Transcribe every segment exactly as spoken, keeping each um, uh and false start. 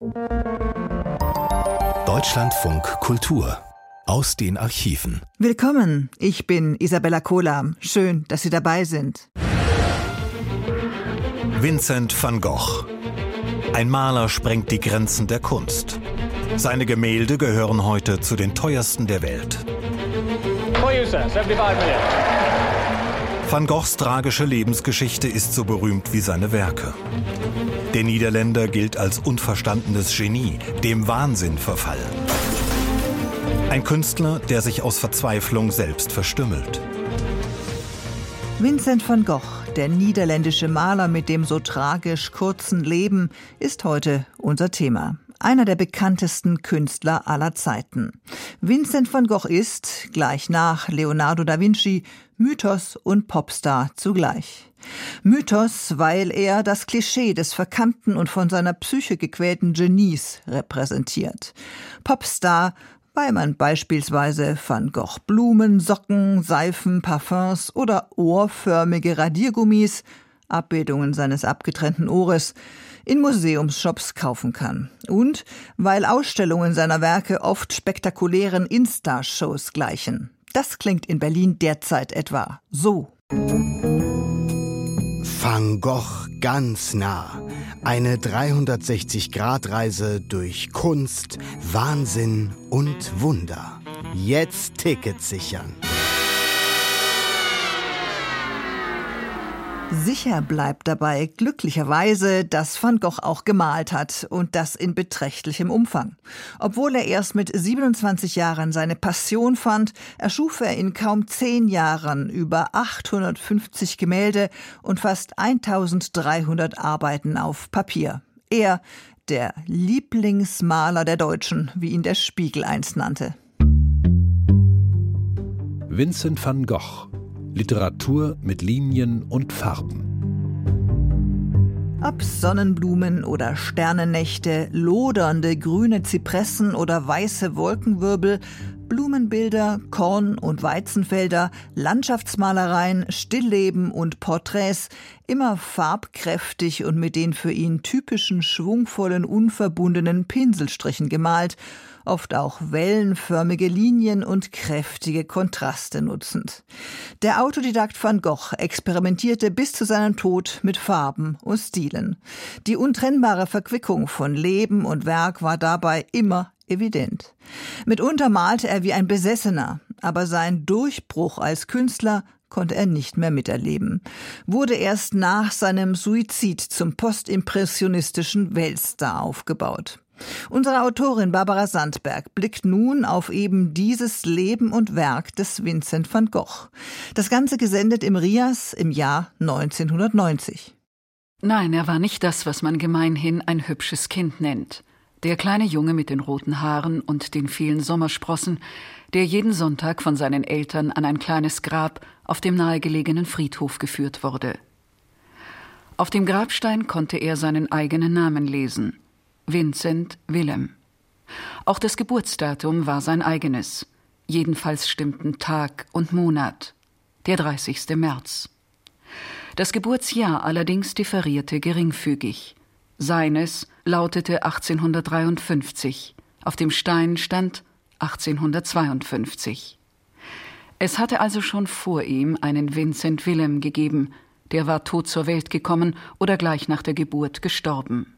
Deutschlandfunk Kultur aus den Archiven. Willkommen, ich bin Isabella Kolam. Schön, dass Sie dabei sind. Vincent van Gogh. Ein Maler sprengt die Grenzen der Kunst. Seine Gemälde gehören heute zu den teuersten der Welt. Van Goghs tragische Lebensgeschichte ist so berühmt wie seine Werke. Der Niederländer gilt als unverstandenes Genie, dem Wahnsinn verfallen. Ein Künstler, der sich aus Verzweiflung selbst verstümmelt. Vincent van Gogh, der niederländische Maler mit dem so tragisch kurzen Leben, ist heute unser Thema. Einer der bekanntesten Künstler aller Zeiten. Vincent van Gogh ist, gleich nach Leonardo da Vinci, Mythos und Popstar zugleich. Mythos, weil er das Klischee des verkannten und von seiner Psyche gequälten Genies repräsentiert. Popstar, weil man beispielsweise Van Gogh Blumen, Socken, Seifen, Parfums oder ohrförmige Radiergummis, Abbildungen seines abgetrennten Ohres, in Museumsshops kaufen kann. Und weil Ausstellungen seiner Werke oft spektakulären Insta-Shows gleichen. Das klingt in Berlin derzeit etwa so. Van Gogh ganz nah. Eine dreihundertsechzig-Grad-Reise durch Kunst, Wahnsinn und Wunder. Jetzt Tickets sichern. Sicher bleibt dabei glücklicherweise, dass Van Gogh auch gemalt hat und das in beträchtlichem Umfang. Obwohl er erst mit siebenundzwanzig Jahren seine Passion fand, erschuf er in kaum zehn Jahren über achthundertfünfzig Gemälde und fast eintausenddreihundert Arbeiten auf Papier. Er, der Lieblingsmaler der Deutschen, wie ihn der Spiegel einst nannte. Vincent van Gogh. Literatur mit Linien und Farben. Ob Sonnenblumen oder Sternennächte, lodernde grüne Zypressen oder weiße Wolkenwirbel, Blumenbilder, Korn- und Weizenfelder, Landschaftsmalereien, Stillleben und Porträts, immer farbkräftig und mit den für ihn typischen schwungvollen, unverbundenen Pinselstrichen gemalt, oft auch wellenförmige Linien und kräftige Kontraste nutzend. Der Autodidakt Van Gogh experimentierte bis zu seinem Tod mit Farben und Stilen. Die untrennbare Verquickung von Leben und Werk war dabei immer evident. Mitunter malte er wie ein Besessener, aber sein Durchbruch als Künstler konnte er nicht mehr miterleben. Wurde erst nach seinem Suizid zum postimpressionistischen Weltstar aufgebaut. Unsere Autorin Barbara Sandberg blickt nun auf eben dieses Leben und Werk des Vincent van Gogh. Das Ganze gesendet im Rias im Jahr neunzehnhundertneunzig. Nein, er war nicht das, was man gemeinhin ein hübsches Kind nennt. Der kleine Junge mit den roten Haaren und den vielen Sommersprossen, der jeden Sonntag von seinen Eltern an ein kleines Grab auf dem nahegelegenen Friedhof geführt wurde. Auf dem Grabstein konnte er seinen eigenen Namen lesen: Vincent Willem. Auch das Geburtsdatum war sein eigenes. Jedenfalls stimmten Tag und Monat, der dreißigsten März. Das Geburtsjahr allerdings differierte geringfügig. Seines lautete achtzehnhundertdreiundfünfzig. Auf dem Stein stand achtzehnhundertzweiundfünfzig. Es hatte also schon vor ihm einen Vincent Willem gegeben. Der war tot zur Welt gekommen oder gleich nach der Geburt gestorben.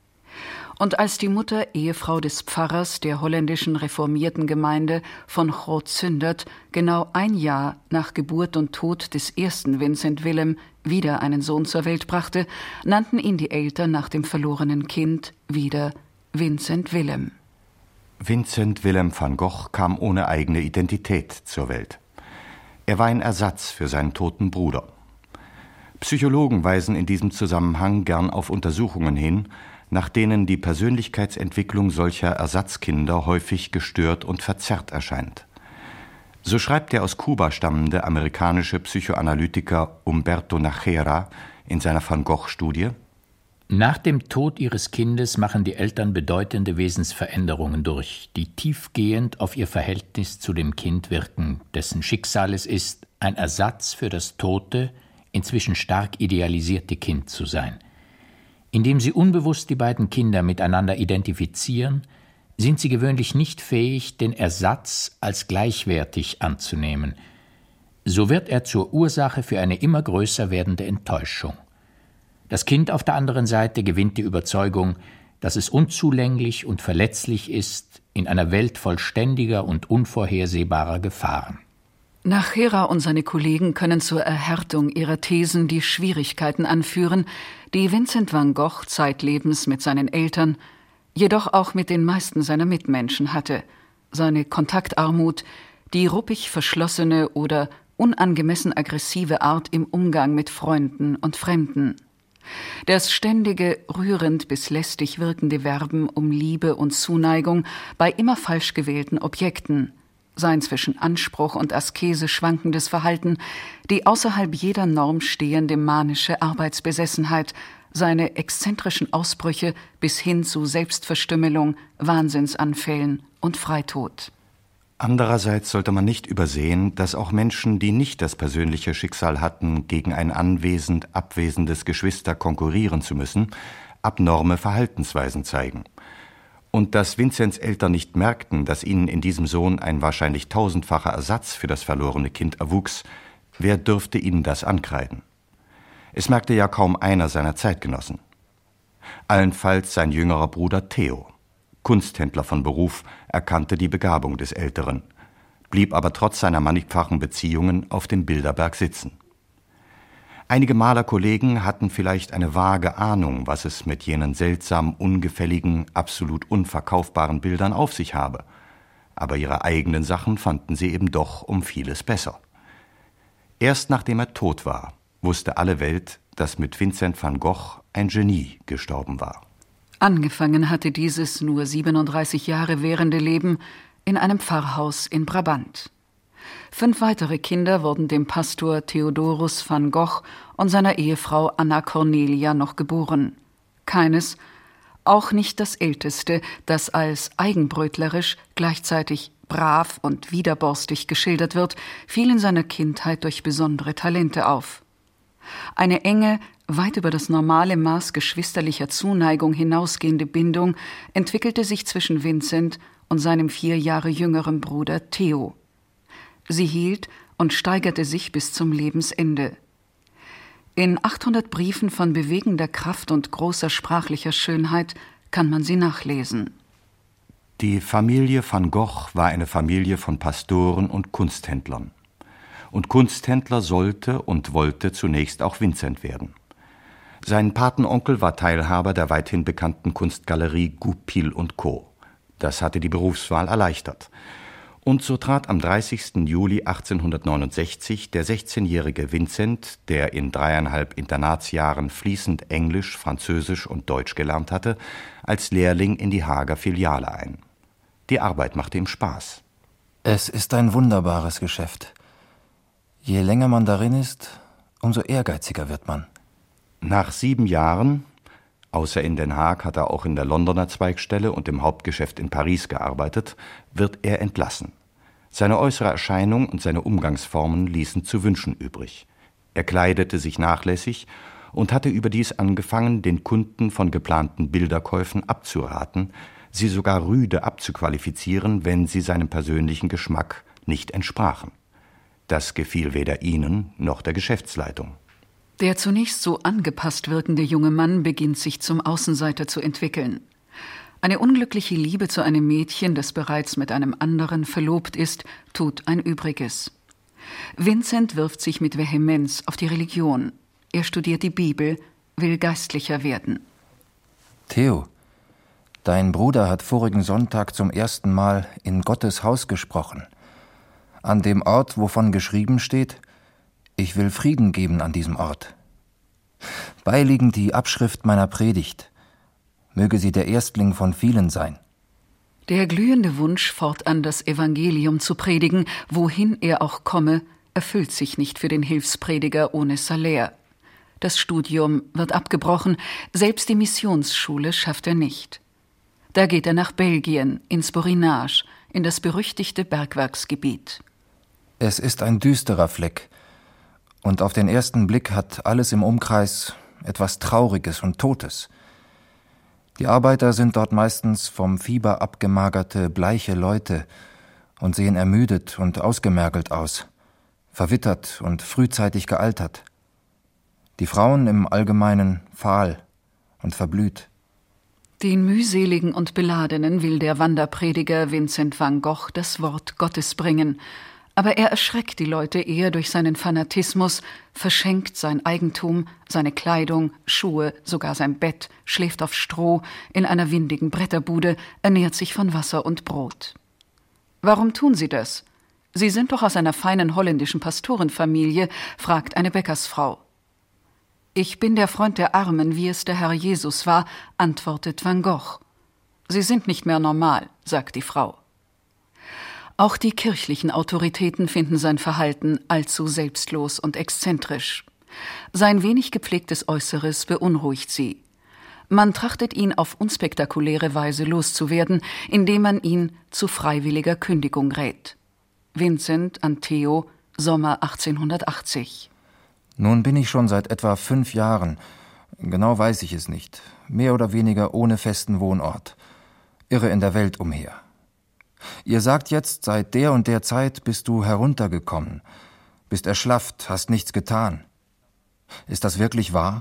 Und als die Mutter, Ehefrau des Pfarrers der holländischen reformierten Gemeinde von Groot-Zundert, genau ein Jahr nach Geburt und Tod des ersten Vincent Willem wieder einen Sohn zur Welt brachte, nannten ihn die Eltern nach dem verlorenen Kind wieder Vincent Willem. Vincent Willem van Gogh kam ohne eigene Identität zur Welt. Er war ein Ersatz für seinen toten Bruder. Psychologen weisen in diesem Zusammenhang gern auf Untersuchungen hin, nach denen die Persönlichkeitsentwicklung solcher Ersatzkinder häufig gestört und verzerrt erscheint. So schreibt der aus Kuba stammende amerikanische Psychoanalytiker Humberto Nachera in seiner Van Gogh-Studie: Nach dem Tod ihres Kindes machen die Eltern bedeutende Wesensveränderungen durch, die tiefgehend auf ihr Verhältnis zu dem Kind wirken, dessen Schicksal es ist, ein Ersatz für das tote, inzwischen stark idealisierte Kind zu sein. Indem sie unbewusst die beiden Kinder miteinander identifizieren, sind sie gewöhnlich nicht fähig, den Ersatz als gleichwertig anzunehmen. So wird er zur Ursache für eine immer größer werdende Enttäuschung. Das Kind auf der anderen Seite gewinnt die Überzeugung, dass es unzulänglich und verletzlich ist in einer Welt voll ständiger und unvorhersehbarer Gefahren. Nachhera und seine Kollegen können zur Erhärtung ihrer Thesen die Schwierigkeiten anführen, die Vincent van Gogh zeitlebens mit seinen Eltern, jedoch auch mit den meisten seiner Mitmenschen hatte. Seine Kontaktarmut, die ruppig verschlossene oder unangemessen aggressive Art im Umgang mit Freunden und Fremden. Das ständige, rührend bis lästig wirkende Werben um Liebe und Zuneigung bei immer falsch gewählten Objekten, sein zwischen Anspruch und Askese schwankendes Verhalten, die außerhalb jeder Norm stehende manische Arbeitsbesessenheit, seine exzentrischen Ausbrüche bis hin zu Selbstverstümmelung, Wahnsinnsanfällen und Freitod. Andererseits sollte man nicht übersehen, dass auch Menschen, die nicht das persönliche Schicksal hatten, gegen ein anwesend abwesendes Geschwister konkurrieren zu müssen, abnorme Verhaltensweisen zeigen. Und dass Vincents Eltern nicht merkten, dass ihnen in diesem Sohn ein wahrscheinlich tausendfacher Ersatz für das verlorene Kind erwuchs, wer dürfte ihnen das ankreiden? Es merkte ja kaum einer seiner Zeitgenossen. Allenfalls sein jüngerer Bruder Theo. Kunsthändler von Beruf, erkannte die Begabung des Älteren, blieb aber trotz seiner mannigfachen Beziehungen auf dem Bilderberg sitzen. Einige Malerkollegen hatten vielleicht eine vage Ahnung, was es mit jenen seltsam ungefälligen, absolut unverkaufbaren Bildern auf sich habe, aber ihre eigenen Sachen fanden sie eben doch um vieles besser. Erst nachdem er tot war, wusste alle Welt, dass mit Vincent van Gogh ein Genie gestorben war. Angefangen hatte dieses nur siebenunddreißig Jahre währende Leben in einem Pfarrhaus in Brabant. Fünf weitere Kinder wurden dem Pastor Theodorus van Gogh und seiner Ehefrau Anna Cornelia noch geboren. Keines, auch nicht das älteste, das als eigenbrötlerisch, gleichzeitig brav und widerborstig geschildert wird, fiel in seiner Kindheit durch besondere Talente auf. Eine enge, weit über das normale Maß geschwisterlicher Zuneigung hinausgehende Bindung entwickelte sich zwischen Vincent und seinem vier Jahre jüngeren Bruder Theo. Sie hielt und steigerte sich bis zum Lebensende. In achthundert Briefen von bewegender Kraft und großer sprachlicher Schönheit kann man sie nachlesen. Die Familie van Gogh war eine Familie von Pastoren und Kunsthändlern. Und Kunsthändler sollte und wollte zunächst auch Vincent werden. Sein Patenonkel war Teilhaber der weithin bekannten Kunstgalerie Goupil und Co. Das hatte die Berufswahl erleichtert. Und so trat am dreißigsten Juli achtzehnhundertneunundsechzig der sechzehnjährige Vincent, der in dreieinhalb Internatsjahren fließend Englisch, Französisch und Deutsch gelernt hatte, als Lehrling in die Haager Filiale ein. Die Arbeit machte ihm Spaß. Es ist ein wunderbares Geschäft. Je länger man darin ist, umso ehrgeiziger wird man. Nach sieben Jahren, außer in Den Haag hat er auch in der Londoner Zweigstelle und im Hauptgeschäft in Paris gearbeitet, wird er entlassen. Seine äußere Erscheinung und seine Umgangsformen ließen zu wünschen übrig. Er kleidete sich nachlässig und hatte überdies angefangen, den Kunden von geplanten Bilderkäufen abzuraten, sie sogar rüde abzuqualifizieren, wenn sie seinem persönlichen Geschmack nicht entsprachen. Das gefiel weder ihnen noch der Geschäftsleitung. Der zunächst so angepasst wirkende junge Mann beginnt sich zum Außenseiter zu entwickeln. Eine unglückliche Liebe zu einem Mädchen, das bereits mit einem anderen verlobt ist, tut ein Übriges. Vincent wirft sich mit Vehemenz auf die Religion. Er studiert die Bibel, will Geistlicher werden. Theo, dein Bruder hat vorigen Sonntag zum ersten Mal in Gottes Haus gesprochen. An dem Ort, wovon geschrieben steht, ich will Frieden geben an diesem Ort. Beiliegend die Abschrift meiner Predigt. Möge sie der Erstling von vielen sein. Der glühende Wunsch, fortan das Evangelium zu predigen, wohin er auch komme, erfüllt sich nicht für den Hilfsprediger ohne Salär. Das Studium wird abgebrochen, selbst die Missionsschule schafft er nicht. Da geht er nach Belgien, ins Borinage, in das berüchtigte Bergwerksgebiet. Es ist ein düsterer Fleck, und auf den ersten Blick hat alles im Umkreis etwas Trauriges und Totes. Die Arbeiter sind dort meistens vom Fieber abgemagerte, bleiche Leute und sehen ermüdet und ausgemergelt aus, verwittert und frühzeitig gealtert. Die Frauen im Allgemeinen fahl und verblüht. Den mühseligen und Beladenen will der Wanderprediger Vincent van Gogh das Wort Gottes bringen, aber er erschreckt die Leute eher durch seinen Fanatismus, verschenkt sein Eigentum, seine Kleidung, Schuhe, sogar sein Bett, schläft auf Stroh in einer windigen Bretterbude, ernährt sich von Wasser und Brot. Warum tun Sie das? Sie sind doch aus einer feinen holländischen Pastorenfamilie, fragt eine Bäckersfrau. Ich bin der Freund der Armen, wie es der Herr Jesus war, antwortet Van Gogh. Sie sind nicht mehr normal, sagt die Frau. Auch die kirchlichen Autoritäten finden sein Verhalten allzu selbstlos und exzentrisch. Sein wenig gepflegtes Äußeres beunruhigt sie. Man trachtet ihn auf unspektakuläre Weise loszuwerden, indem man ihn zu freiwilliger Kündigung rät. Vincent an Theo, Sommer achtzehnhundertachtzig. Nun bin ich schon seit etwa fünf Jahren, genau weiß ich es nicht, mehr oder weniger ohne festen Wohnort, irre in der Welt umher. Ihr sagt jetzt, seit der und der Zeit bist du heruntergekommen, bist erschlafft, hast nichts getan. Ist das wirklich wahr?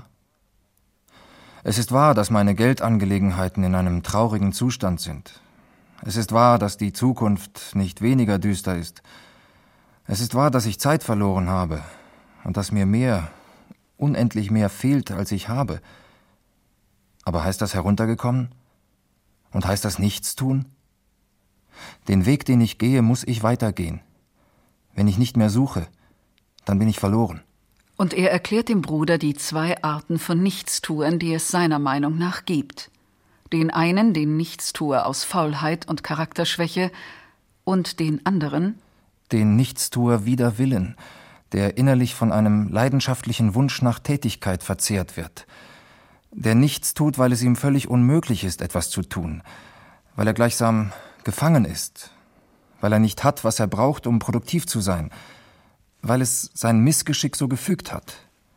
Es ist wahr, dass meine Geldangelegenheiten in einem traurigen Zustand sind. Es ist wahr, dass die Zukunft nicht weniger düster ist. Es ist wahr, dass ich Zeit verloren habe und dass mir mehr, unendlich mehr fehlt, als ich habe. Aber heißt das heruntergekommen? Und heißt das nichts tun? Den Weg, den ich gehe, muss ich weitergehen. Wenn ich nicht mehr suche, dann bin ich verloren. Und er erklärt dem Bruder die zwei Arten von Nichtstuern, die es seiner Meinung nach gibt. Den einen, den Nichtstuer aus Faulheit und Charakterschwäche, und den anderen, den Nichtstuer wider Willen, der innerlich von einem leidenschaftlichen Wunsch nach Tätigkeit verzehrt wird, der nichts tut, weil es ihm völlig unmöglich ist, etwas zu tun, weil er gleichsam gefangen ist, weil er nicht hat, was er braucht, um produktiv zu sein, weil es sein Missgeschick so gefügt hat.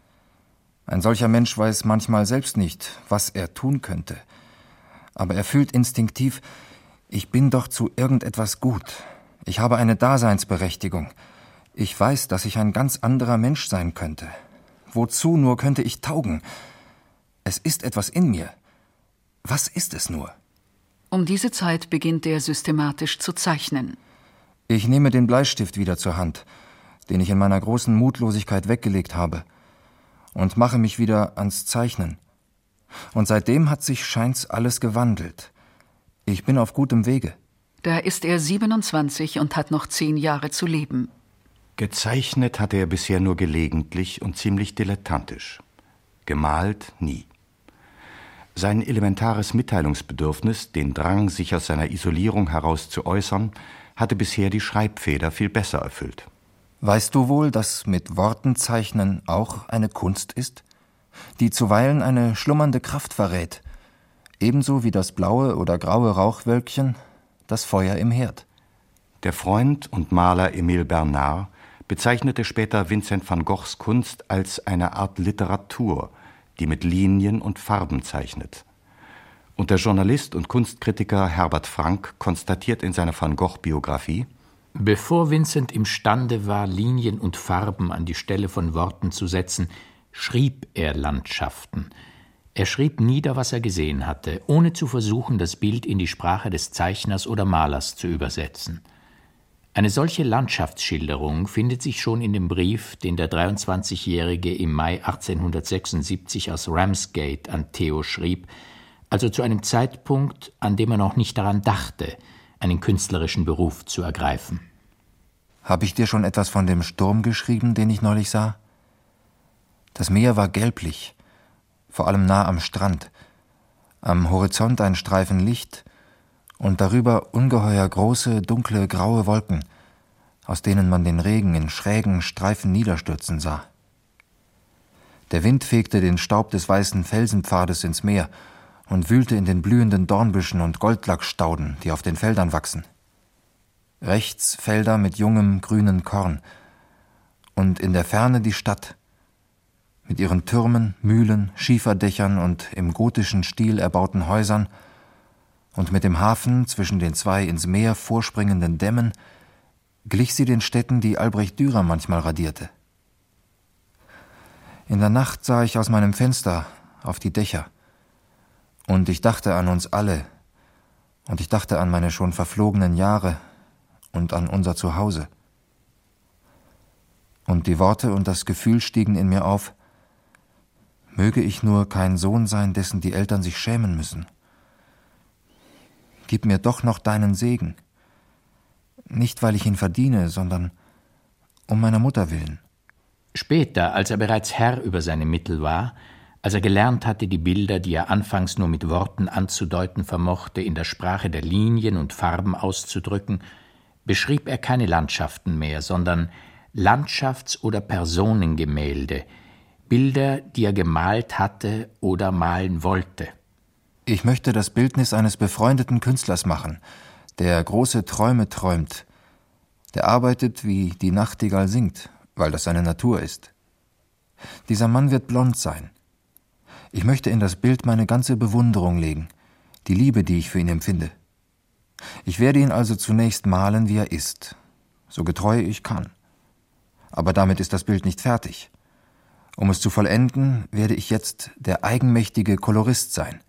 Ein solcher Mensch weiß manchmal selbst nicht, was er tun könnte, aber er fühlt instinktiv, ich bin doch zu irgendetwas gut, ich habe eine Daseinsberechtigung, ich weiß, dass ich ein ganz anderer Mensch sein könnte. Wozu nur könnte ich taugen? Es ist etwas in mir. Was ist es nur? Um diese Zeit beginnt er systematisch zu zeichnen. Ich nehme den Bleistift wieder zur Hand, den ich in meiner großen Mutlosigkeit weggelegt habe, und mache mich wieder ans Zeichnen. Und seitdem hat sich scheint's alles gewandelt. Ich bin auf gutem Wege. Da ist er siebenundzwanzig und hat noch zehn Jahre zu leben. Gezeichnet hatte er bisher nur gelegentlich und ziemlich dilettantisch. Gemalt nie. Sein elementares Mitteilungsbedürfnis, den Drang, sich aus seiner Isolierung heraus zu äußern, hatte bisher die Schreibfeder viel besser erfüllt. Weißt du wohl, dass mit Worten zeichnen auch eine Kunst ist, die zuweilen eine schlummernde Kraft verrät, ebenso wie das blaue oder graue Rauchwölkchen das Feuer im Herd? Der Freund und Maler Emile Bernard bezeichnete später Vincent van Goghs Kunst als eine Art Literatur, die mit Linien und Farben zeichnet. Und der Journalist und Kunstkritiker Herbert Frank konstatiert in seiner Van Gogh-Biografie: Bevor Vincent imstande war, Linien und Farben an die Stelle von Worten zu setzen, schrieb er Landschaften. Er schrieb nieder, was er gesehen hatte, ohne zu versuchen, das Bild in die Sprache des Zeichners oder Malers zu übersetzen. Eine solche Landschaftsschilderung findet sich schon in dem Brief, den der dreiundzwanzigjährige im Mai achtzehnhundertsechsundsiebzig aus Ramsgate an Theo schrieb, also zu einem Zeitpunkt, an dem er noch nicht daran dachte, einen künstlerischen Beruf zu ergreifen. Habe ich dir schon etwas von dem Sturm geschrieben, den ich neulich sah? Das Meer war gelblich, vor allem nah am Strand. Am Horizont ein Streifen Licht und darüber ungeheuer große, dunkle, graue Wolken, aus denen man den Regen in schrägen Streifen niederstürzen sah. Der Wind fegte den Staub des weißen Felsenpfades ins Meer und wühlte in den blühenden Dornbüschen und Goldlackstauden, die auf den Feldern wachsen. Rechts Felder mit jungem, grünen Korn und in der Ferne die Stadt. mit ihren Türmen, Mühlen, Schieferdächern und im gotischen Stil erbauten Häusern und mit dem Hafen zwischen den zwei ins Meer vorspringenden Dämmen, glich sie den Städten, die Albrecht Dürer manchmal radierte. In der Nacht sah ich aus meinem Fenster auf die Dächer, und ich dachte an uns alle, und ich dachte an meine schon verflogenen Jahre und an unser Zuhause. Und die Worte und das Gefühl stiegen in mir auf: Möge ich nur kein Sohn sein, dessen die Eltern sich schämen müssen. Gib mir doch noch deinen Segen. Nicht, weil ich ihn verdiene, sondern um meiner Mutter willen. Später, als er bereits Herr über seine Mittel war, als er gelernt hatte, die Bilder, die er anfangs nur mit Worten anzudeuten vermochte, in der Sprache der Linien und Farben auszudrücken, beschrieb er keine Landschaften mehr, sondern Landschafts- oder Personengemälde, Bilder, die er gemalt hatte oder malen wollte. Ich möchte das Bildnis eines befreundeten Künstlers machen, der große Träume träumt, der arbeitet, wie die Nachtigall singt, weil das seine Natur ist. Dieser Mann wird blond sein. Ich möchte in das Bild meine ganze Bewunderung legen, die Liebe, die ich für ihn empfinde. Ich werde ihn also zunächst malen, wie er ist, so getreu ich kann. Aber damit ist das Bild nicht fertig. Um es zu vollenden, werde ich jetzt der eigenmächtige Kolorist sein.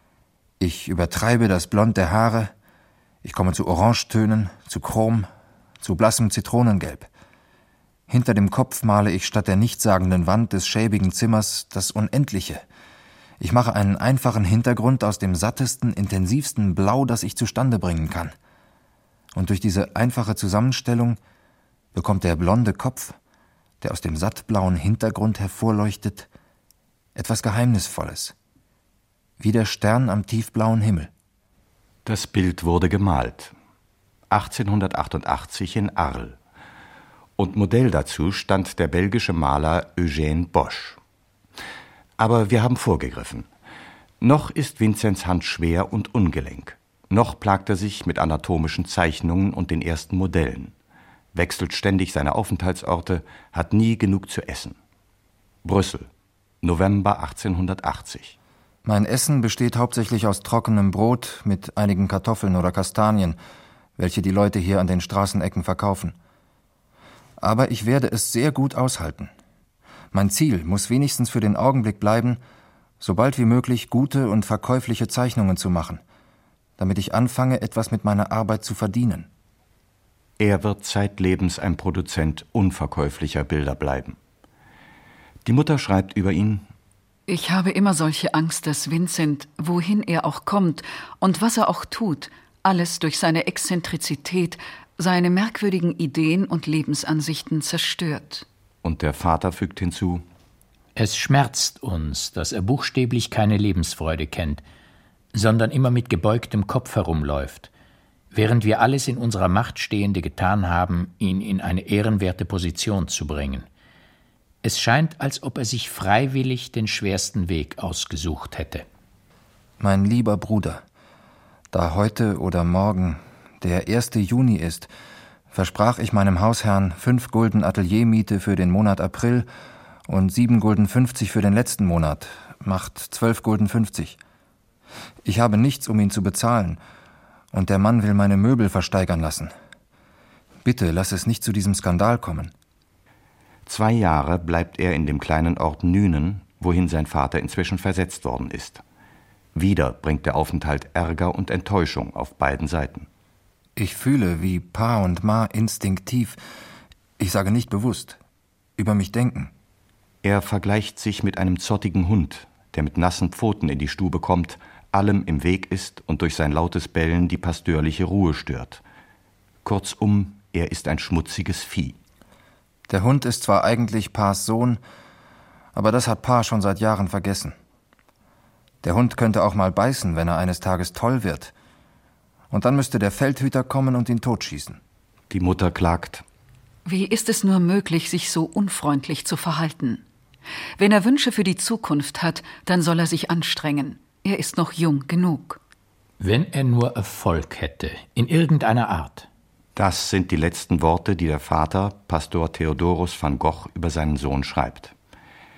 Ich übertreibe das Blond der Haare, ich komme zu Orangetönen, zu Chrom, zu blassem Zitronengelb. Hinter dem Kopf male ich statt der nichtssagenden Wand des schäbigen Zimmers das Unendliche. Ich mache einen einfachen Hintergrund aus dem sattesten, intensivsten Blau, das ich zustande bringen kann. Und durch diese einfache Zusammenstellung bekommt der blonde Kopf, der aus dem sattblauen Hintergrund hervorleuchtet, etwas Geheimnisvolles, wie der Stern am tiefblauen Himmel. Das Bild wurde gemalt, achtzehnhundertachtundachtzig in Arles. Und Modell dazu stand der belgische Maler Eugène Bosch. Aber wir haben vorgegriffen. Noch ist Vinzenz Hand schwer und ungelenk. Noch plagt er sich mit anatomischen Zeichnungen und den ersten Modellen, wechselt ständig seine Aufenthaltsorte, hat nie genug zu essen. Brüssel, November achtzehnhundertachtzig. Mein Essen besteht hauptsächlich aus trockenem Brot mit einigen Kartoffeln oder Kastanien, welche die Leute hier an den Straßenecken verkaufen. Aber ich werde es sehr gut aushalten. Mein Ziel muss wenigstens für den Augenblick bleiben, so bald wie möglich gute und verkäufliche Zeichnungen zu machen, damit ich anfange, etwas mit meiner Arbeit zu verdienen. Er wird zeitlebens ein Produzent unverkäuflicher Bilder bleiben. Die Mutter schreibt über ihn: Ich habe immer solche Angst, dass Vincent, wohin er auch kommt und was er auch tut, alles durch seine Exzentrizität, seine merkwürdigen Ideen und Lebensansichten zerstört. Und der Vater fügt hinzu: Es schmerzt uns, dass er buchstäblich keine Lebensfreude kennt, sondern immer mit gebeugtem Kopf herumläuft, während wir alles in unserer Macht Stehende getan haben, ihn in eine ehrenwerte Position zu bringen. Es scheint, als ob er sich freiwillig den schwersten Weg ausgesucht hätte. Mein lieber Bruder, da heute oder morgen der erste Juni ist, versprach ich meinem Hausherrn fünf Gulden Ateliermiete für den Monat April und sieben Gulden fünfzig für den letzten Monat, macht zwölf Gulden fünfzig. Ich habe nichts, um ihn zu bezahlen, und der Mann will meine Möbel versteigern lassen. Bitte, lass es nicht zu diesem Skandal kommen. Zwei Jahre bleibt er in dem kleinen Ort Nünen, wohin sein Vater inzwischen versetzt worden ist. Wieder bringt der Aufenthalt Ärger und Enttäuschung auf beiden Seiten. Ich fühle, wie Pa und Ma instinktiv, ich sage nicht bewusst, über mich denken. Er vergleicht sich mit einem zottigen Hund, der mit nassen Pfoten in die Stube kommt, allem im Weg ist und durch sein lautes Bellen die pastörliche Ruhe stört. Kurzum, er ist ein schmutziges Vieh. Der Hund ist zwar eigentlich Pa's Sohn, aber das hat Pa schon seit Jahren vergessen. Der Hund könnte auch mal beißen, wenn er eines Tages toll wird. Und dann müsste der Feldhüter kommen und ihn totschießen. Die Mutter klagt: Wie ist es nur möglich, sich so unfreundlich zu verhalten? Wenn er Wünsche für die Zukunft hat, dann soll er sich anstrengen. Er ist noch jung genug. Wenn er nur Erfolg hätte, in irgendeiner Art. Das sind die letzten Worte, die der Vater, Pastor Theodorus van Gogh, über seinen Sohn schreibt.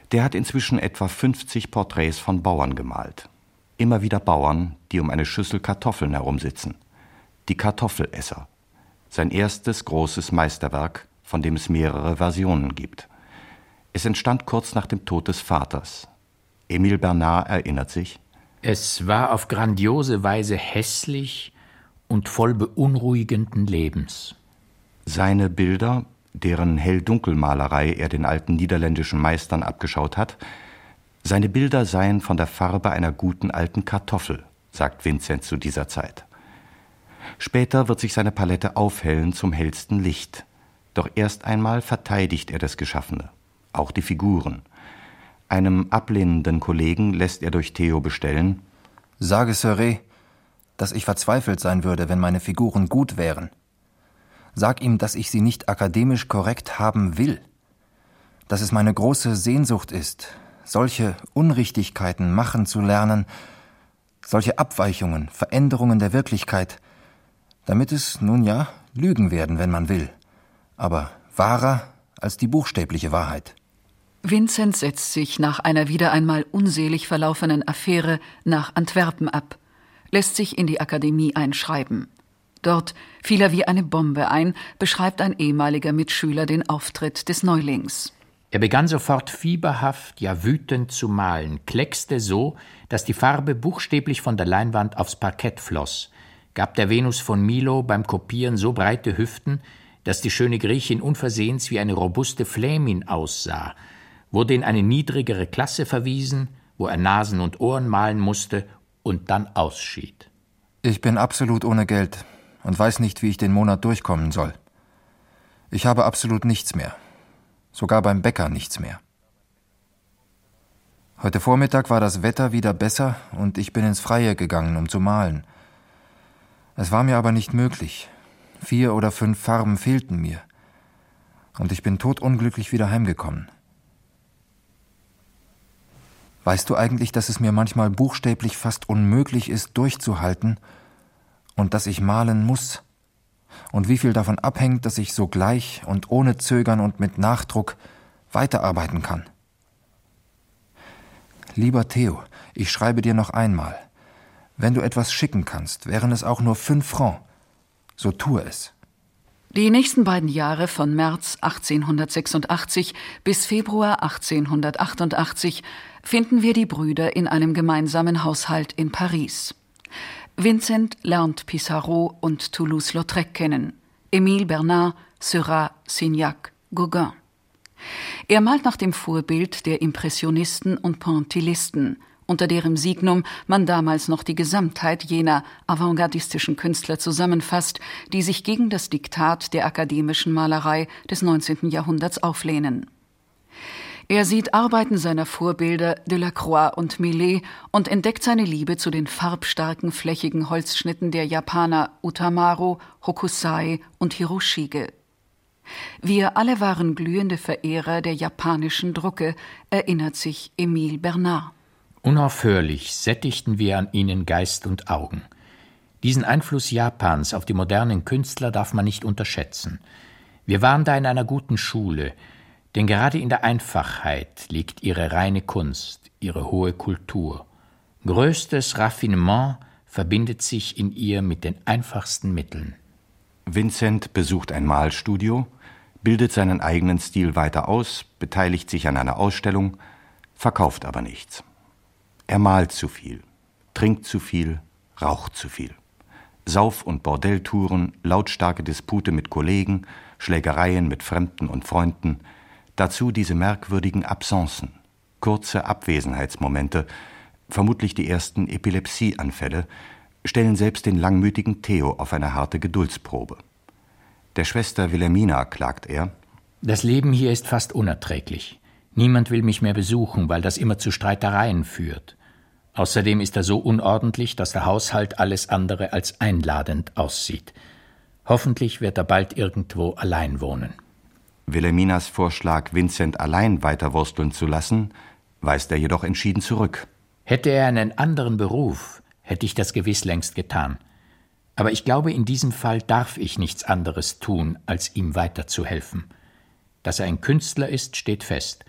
Der hat inzwischen etwa fünfzig Porträts von Bauern gemalt. Immer wieder Bauern, die um eine Schüssel Kartoffeln herumsitzen. Die Kartoffelesser. Sein erstes großes Meisterwerk, von dem es mehrere Versionen gibt. Es entstand kurz nach dem Tod des Vaters. Emile Bernard erinnert sich: Es war auf grandiose Weise hässlich und voll beunruhigenden Lebens. Seine Bilder, deren Hell-Dunkel-Malerei er den alten niederländischen Meistern abgeschaut hat, seine Bilder seien von der Farbe einer guten alten Kartoffel, sagt Vincent zu dieser Zeit. Später wird sich seine Palette aufhellen zum hellsten Licht. Doch erst einmal verteidigt er das Geschaffene, auch die Figuren. Einem ablehnenden Kollegen lässt er durch Theo bestellen: Sage Seurat, dass ich verzweifelt sein würde, wenn meine Figuren gut wären. Sag ihm, dass ich sie nicht akademisch korrekt haben will. Dass es meine große Sehnsucht ist, solche Unrichtigkeiten machen zu lernen, solche Abweichungen, Veränderungen der Wirklichkeit, damit es, nun ja, Lügen werden, wenn man will, aber wahrer als die buchstäbliche Wahrheit. Vincent setzt sich nach einer wieder einmal unselig verlaufenen Affäre nach Antwerpen ab, lässt sich in die Akademie einschreiben. Dort fiel er wie eine Bombe ein, beschreibt ein ehemaliger Mitschüler den Auftritt des Neulings. Er begann sofort fieberhaft, ja wütend zu malen, kleckste so, dass die Farbe buchstäblich von der Leinwand aufs Parkett floss, gab der Venus von Milo beim Kopieren so breite Hüften, dass die schöne Griechin unversehens wie eine robuste Flämin aussah, wurde in eine niedrigere Klasse verwiesen, wo er Nasen und Ohren malen musste und dann ausschied. Ich bin absolut ohne Geld und weiß nicht, wie ich den Monat durchkommen soll. Ich habe absolut nichts mehr. Sogar beim Bäcker nichts mehr. Heute Vormittag war das Wetter wieder besser und ich bin ins Freie gegangen, um zu malen. Es war mir aber nicht möglich. Vier oder fünf Farben fehlten mir. Und ich bin todunglücklich wieder heimgekommen. Weißt du eigentlich, dass es mir manchmal buchstäblich fast unmöglich ist, durchzuhalten und dass ich malen muss? Und wie viel davon abhängt, dass ich sogleich und ohne Zögern und mit Nachdruck weiterarbeiten kann? Lieber Theo, ich schreibe dir noch einmal. Wenn du etwas schicken kannst, wären es auch nur fünf Francs. So tue es. Die nächsten beiden Jahre von März achtzehnhundertsechsundachtzig bis Februar achtzehnhundertachtundachtzig finden wir die Brüder in einem gemeinsamen Haushalt in Paris. Vincent lernt Pissarro und Toulouse-Lautrec kennen, Emile Bernard, Seurat, Signac, Gauguin. Er malt nach dem Vorbild der Impressionisten und Pointillisten, unter deren Signum man damals noch die Gesamtheit jener avantgardistischen Künstler zusammenfasst, die sich gegen das Diktat der akademischen Malerei des neunzehnten Jahrhunderts auflehnen. Er sieht Arbeiten seiner Vorbilder Delacroix und Millet und entdeckt seine Liebe zu den farbstarken, flächigen Holzschnitten der Japaner Utamaro, Hokusai und Hiroshige. Wir alle waren glühende Verehrer der japanischen Drucke, erinnert sich Emile Bernard. Unaufhörlich sättigten wir an ihnen Geist und Augen. Diesen Einfluss Japans auf die modernen Künstler darf man nicht unterschätzen. Wir waren da in einer guten Schule, denn gerade in der Einfachheit liegt ihre reine Kunst, ihre hohe Kultur. Größtes Raffinement verbindet sich in ihr mit den einfachsten Mitteln. Vincent besucht ein Malstudio, bildet seinen eigenen Stil weiter aus, beteiligt sich an einer Ausstellung, verkauft aber nichts. Er malt zu viel, trinkt zu viel, raucht zu viel. Sauf- und Bordelltouren, lautstarke Dispute mit Kollegen, Schlägereien mit Fremden und Freunden, dazu diese merkwürdigen Absenzen, kurze Abwesenheitsmomente, vermutlich die ersten Epilepsieanfälle, stellen selbst den langmütigen Theo auf eine harte Geduldsprobe. Der Schwester Wilhelmina klagt er: Das Leben hier ist fast unerträglich. Niemand will mich mehr besuchen, weil das immer zu Streitereien führt. Außerdem ist er so unordentlich, dass der Haushalt alles andere als einladend aussieht. Hoffentlich wird er bald irgendwo allein wohnen. Wilhelminas Vorschlag, Vincent allein weiterwursteln zu lassen, weist er jedoch entschieden zurück. Hätte er einen anderen Beruf, hätte ich das gewiss längst getan. Aber ich glaube, in diesem Fall darf ich nichts anderes tun, als ihm weiterzuhelfen. Dass er ein Künstler ist, steht fest.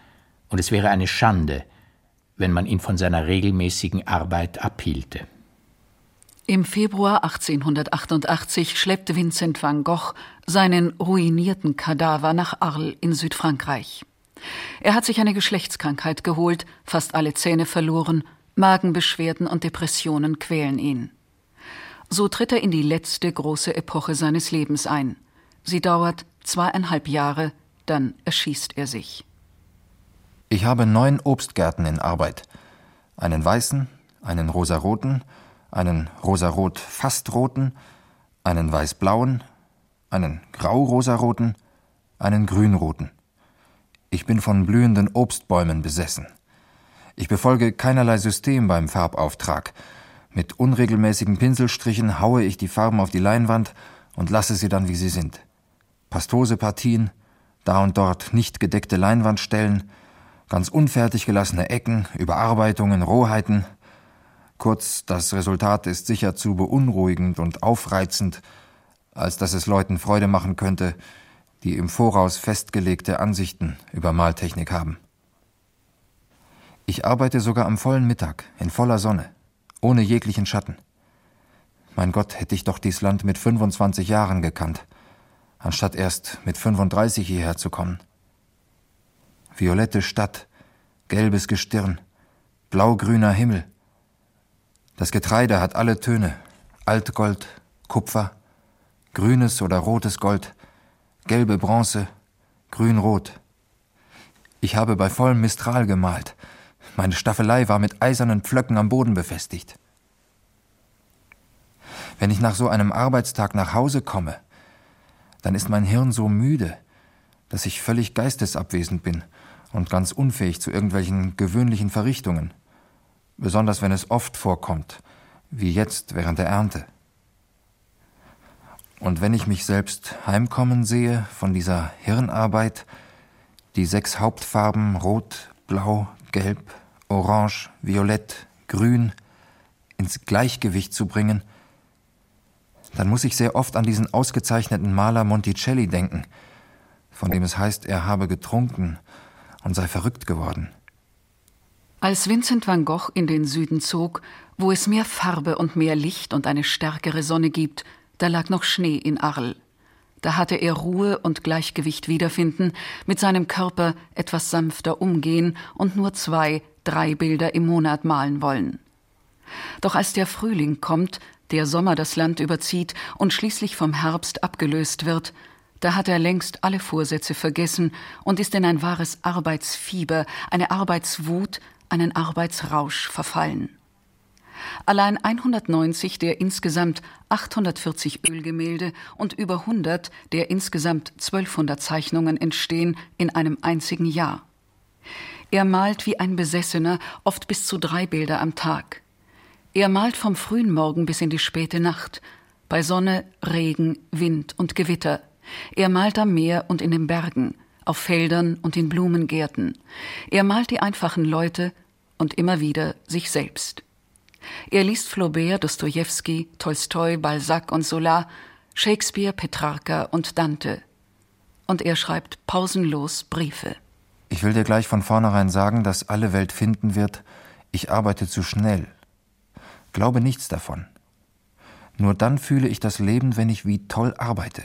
und es wäre eine Schande, wenn man ihn von seiner regelmäßigen Arbeit abhielte. Im Februar achtzehnhundertachtundachtzig schleppte Vincent van Gogh seinen ruinierten Kadaver nach Arles in Südfrankreich. Er hat sich eine Geschlechtskrankheit geholt, fast alle Zähne verloren, Magenbeschwerden und Depressionen quälen ihn. So tritt er in die letzte große Epoche seines Lebens ein. Sie dauert zweieinhalb Jahre, dann erschießt er sich. Ich habe neun Obstgärten in Arbeit. Einen weißen, einen rosaroten, einen rosarot-fastroten, einen weiß-blauen, einen grau-rosaroten, einen grünroten. Ich bin von blühenden Obstbäumen besessen. Ich befolge keinerlei System beim Farbauftrag. Mit unregelmäßigen Pinselstrichen haue ich die Farben auf die Leinwand und lasse sie dann, wie sie sind. Pastose Partien, da und dort nicht gedeckte Leinwandstellen, ganz unfertig gelassene Ecken, Überarbeitungen, Rohheiten. Kurz, das Resultat ist sicher zu beunruhigend und aufreizend, als dass es Leuten Freude machen könnte, die im Voraus festgelegte Ansichten über Maltechnik haben. Ich arbeite sogar am vollen Mittag, in voller Sonne, ohne jeglichen Schatten. Mein Gott, hätte ich doch dies Land mit fünfundzwanzig Jahren gekannt, anstatt erst mit fünfunddreißig hierher zu kommen. Violette Stadt, gelbes Gestirn, blaugrüner Himmel. Das Getreide hat alle Töne, Altgold, Kupfer, grünes oder rotes Gold, gelbe Bronze, grün-rot. Ich habe bei vollem Mistral gemalt. Meine Staffelei war mit eisernen Pflöcken am Boden befestigt. Wenn ich nach so einem Arbeitstag nach Hause komme, dann ist mein Hirn so müde, dass ich völlig geistesabwesend bin und ganz unfähig zu irgendwelchen gewöhnlichen Verrichtungen, besonders wenn es oft vorkommt, wie jetzt während der Ernte. Und wenn ich mich selbst heimkommen sehe von dieser Hirnarbeit, die sechs Hauptfarben Rot, Blau, Gelb, Orange, Violett, Grün ins Gleichgewicht zu bringen, dann muss ich sehr oft an diesen ausgezeichneten Maler Monticelli denken, von dem es heißt, er habe getrunken und sei verrückt geworden. Als Vincent van Gogh in den Süden zog, wo es mehr Farbe und mehr Licht und eine stärkere Sonne gibt, da lag noch Schnee in Arles. Da hatte er Ruhe und Gleichgewicht wiederfinden, mit seinem Körper etwas sanfter umgehen und nur zwei, drei Bilder im Monat malen wollen. Doch als der Frühling kommt, der Sommer das Land überzieht und schließlich vom Herbst abgelöst wird, da hat er längst alle Vorsätze vergessen und ist in ein wahres Arbeitsfieber, eine Arbeitswut, einen Arbeitsrausch verfallen. Allein hundertneunzig der insgesamt achthundertvierzig Ölgemälde und über hundert der insgesamt zwölfhundert Zeichnungen entstehen in einem einzigen Jahr. Er malt wie ein Besessener, oft bis zu drei Bilder am Tag. Er malt vom frühen Morgen bis in die späte Nacht, bei Sonne, Regen, Wind und Gewitter. Er malt am Meer und in den Bergen, auf Feldern und in Blumengärten. Er malt die einfachen Leute und immer wieder sich selbst. Er liest Flaubert, Dostojewski, Tolstoi, Balzac und Zola, Shakespeare, Petrarca und Dante. Und er schreibt pausenlos Briefe. Ich will dir gleich von vornherein sagen, dass alle Welt finden wird, ich arbeite zu schnell. Glaube nichts davon. Nur dann fühle ich das Leben, wenn ich wie toll arbeite.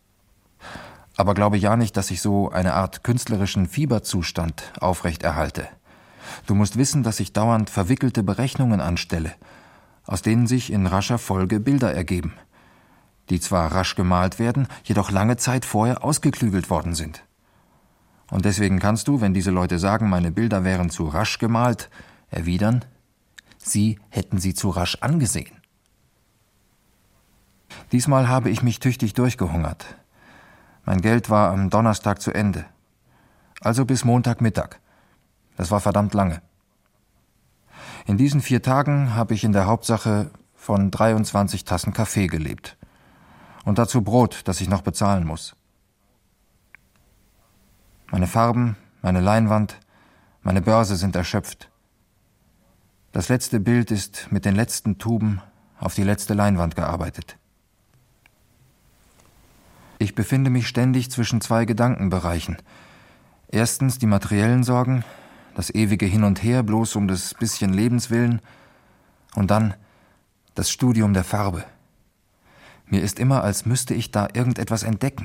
Aber glaube ja nicht, dass ich so eine Art künstlerischen Fieberzustand aufrechterhalte. Du musst wissen, dass ich dauernd verwickelte Berechnungen anstelle, aus denen sich in rascher Folge Bilder ergeben, die zwar rasch gemalt werden, jedoch lange Zeit vorher ausgeklügelt worden sind. Und deswegen kannst du, wenn diese Leute sagen, meine Bilder wären zu rasch gemalt, erwidern, sie hätten sie zu rasch angesehen. Diesmal habe ich mich tüchtig durchgehungert. Mein Geld war am Donnerstag zu Ende. Also bis Montagmittag. Das war verdammt lange. In diesen vier Tagen habe ich in der Hauptsache von dreiundzwanzig Tassen Kaffee gelebt. Und dazu Brot, das ich noch bezahlen muss. Meine Farben, meine Leinwand, meine Börse sind erschöpft. Das letzte Bild ist mit den letzten Tuben auf die letzte Leinwand gearbeitet. Ich befinde mich ständig zwischen zwei Gedankenbereichen. Erstens die materiellen Sorgen, das ewige Hin und Her bloß um des bisschen Lebens willen, und dann das Studium der Farbe. Mir ist immer, als müsste ich da irgendetwas entdecken.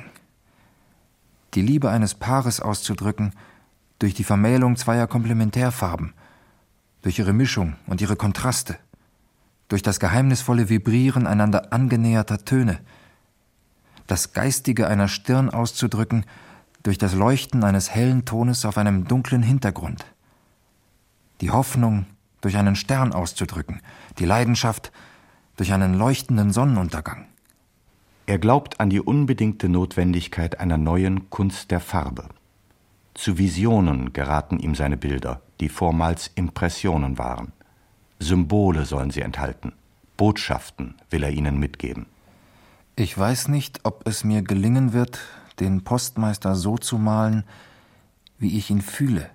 Die Liebe eines Paares auszudrücken durch die Vermählung zweier Komplementärfarben, durch ihre Mischung und ihre Kontraste, durch das geheimnisvolle Vibrieren einander angenäherter Töne, das Geistige einer Stirn auszudrücken durch das Leuchten eines hellen Tones auf einem dunklen Hintergrund, die Hoffnung durch einen Stern auszudrücken, die Leidenschaft durch einen leuchtenden Sonnenuntergang. Er glaubt an die unbedingte Notwendigkeit einer neuen Kunst der Farbe. Zu Visionen geraten ihm seine Bilder, die vormals Impressionen waren. Symbole sollen sie enthalten, Botschaften will er ihnen mitgeben. Ich weiß nicht, ob es mir gelingen wird, den Postmeister so zu malen, wie ich ihn fühle.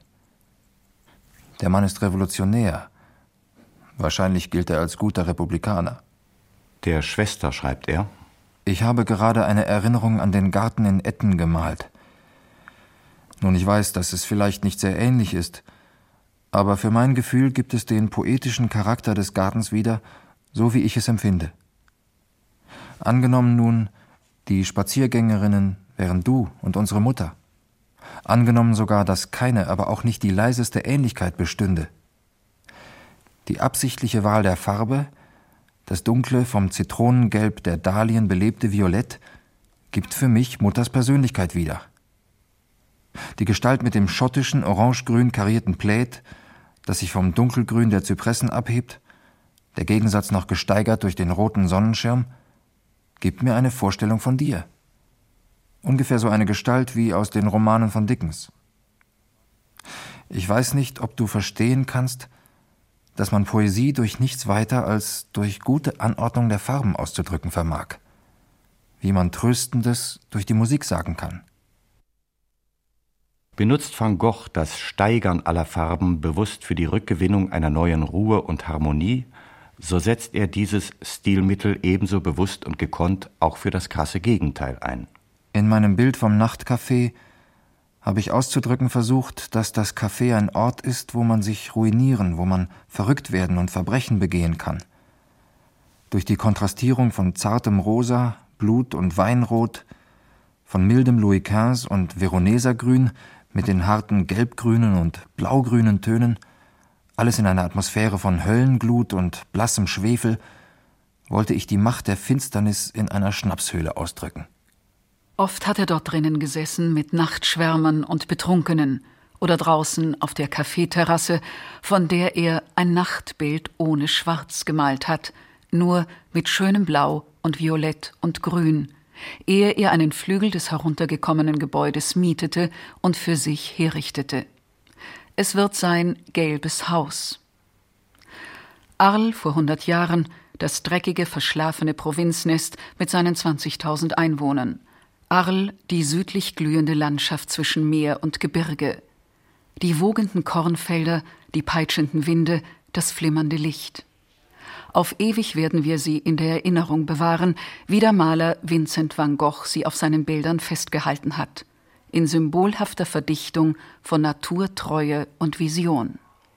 Der Mann ist revolutionär. Wahrscheinlich gilt er als guter Republikaner. Der Schwester schreibt er: Ich habe gerade eine Erinnerung an den Garten in Etten gemalt. Nun, ich weiß, dass es vielleicht nicht sehr ähnlich ist, aber für mein Gefühl gibt es den poetischen Charakter des Gartens wieder, so wie ich es empfinde. Angenommen nun, die Spaziergängerinnen wären du und unsere Mutter. Angenommen sogar, dass keine, aber auch nicht die leiseste Ähnlichkeit bestünde. Die absichtliche Wahl der Farbe, das dunkle, vom Zitronengelb der Dahlien belebte Violett, gibt für mich Mutters Persönlichkeit wieder. Die Gestalt mit dem schottischen, orangegrün karierten Plaid, das sich vom Dunkelgrün der Zypressen abhebt, der Gegensatz noch gesteigert durch den roten Sonnenschirm, gibt mir eine Vorstellung von dir. Ungefähr so eine Gestalt wie aus den Romanen von Dickens. Ich weiß nicht, ob du verstehen kannst, dass man Poesie durch nichts weiter als durch gute Anordnung der Farben auszudrücken vermag, wie man Tröstendes durch die Musik sagen kann. Benutzt Van Gogh das Steigern aller Farben bewusst für die Rückgewinnung einer neuen Ruhe und Harmonie, so setzt er dieses Stilmittel ebenso bewusst und gekonnt auch für das krasse Gegenteil ein. In meinem Bild vom Nachtcafé habe ich auszudrücken versucht, dass das Café ein Ort ist, wo man sich ruinieren, wo man verrückt werden und Verbrechen begehen kann. Durch die Kontrastierung von zartem Rosa, Blut- und Weinrot, von mildem Louis Quinze und Veronesergrün mit den harten gelbgrünen und blaugrünen Tönen, alles in einer Atmosphäre von Höllenglut und blassem Schwefel, wollte ich die Macht der Finsternis in einer Schnapshöhle ausdrücken. Oft hat er dort drinnen gesessen mit Nachtschwärmern und Betrunkenen oder draußen auf der Kaffeeterrasse, von der er ein Nachtbild ohne Schwarz gemalt hat, nur mit schönem Blau und Violett und Grün, ehe er einen Flügel des heruntergekommenen Gebäudes mietete und für sich herrichtete. Es wird sein gelbes Haus. Arles vor hundert Jahren, das dreckige, verschlafene Provinznest mit seinen zwanzigtausend Einwohnern. Arles, die südlich glühende Landschaft zwischen Meer und Gebirge. Die wogenden Kornfelder, die peitschenden Winde, das flimmernde Licht. Auf ewig werden wir sie in der Erinnerung bewahren, wie der Maler Vincent van Gogh sie auf seinen Bildern festgehalten hat, in symbolhafter Verdichtung von Naturtreue und Vision.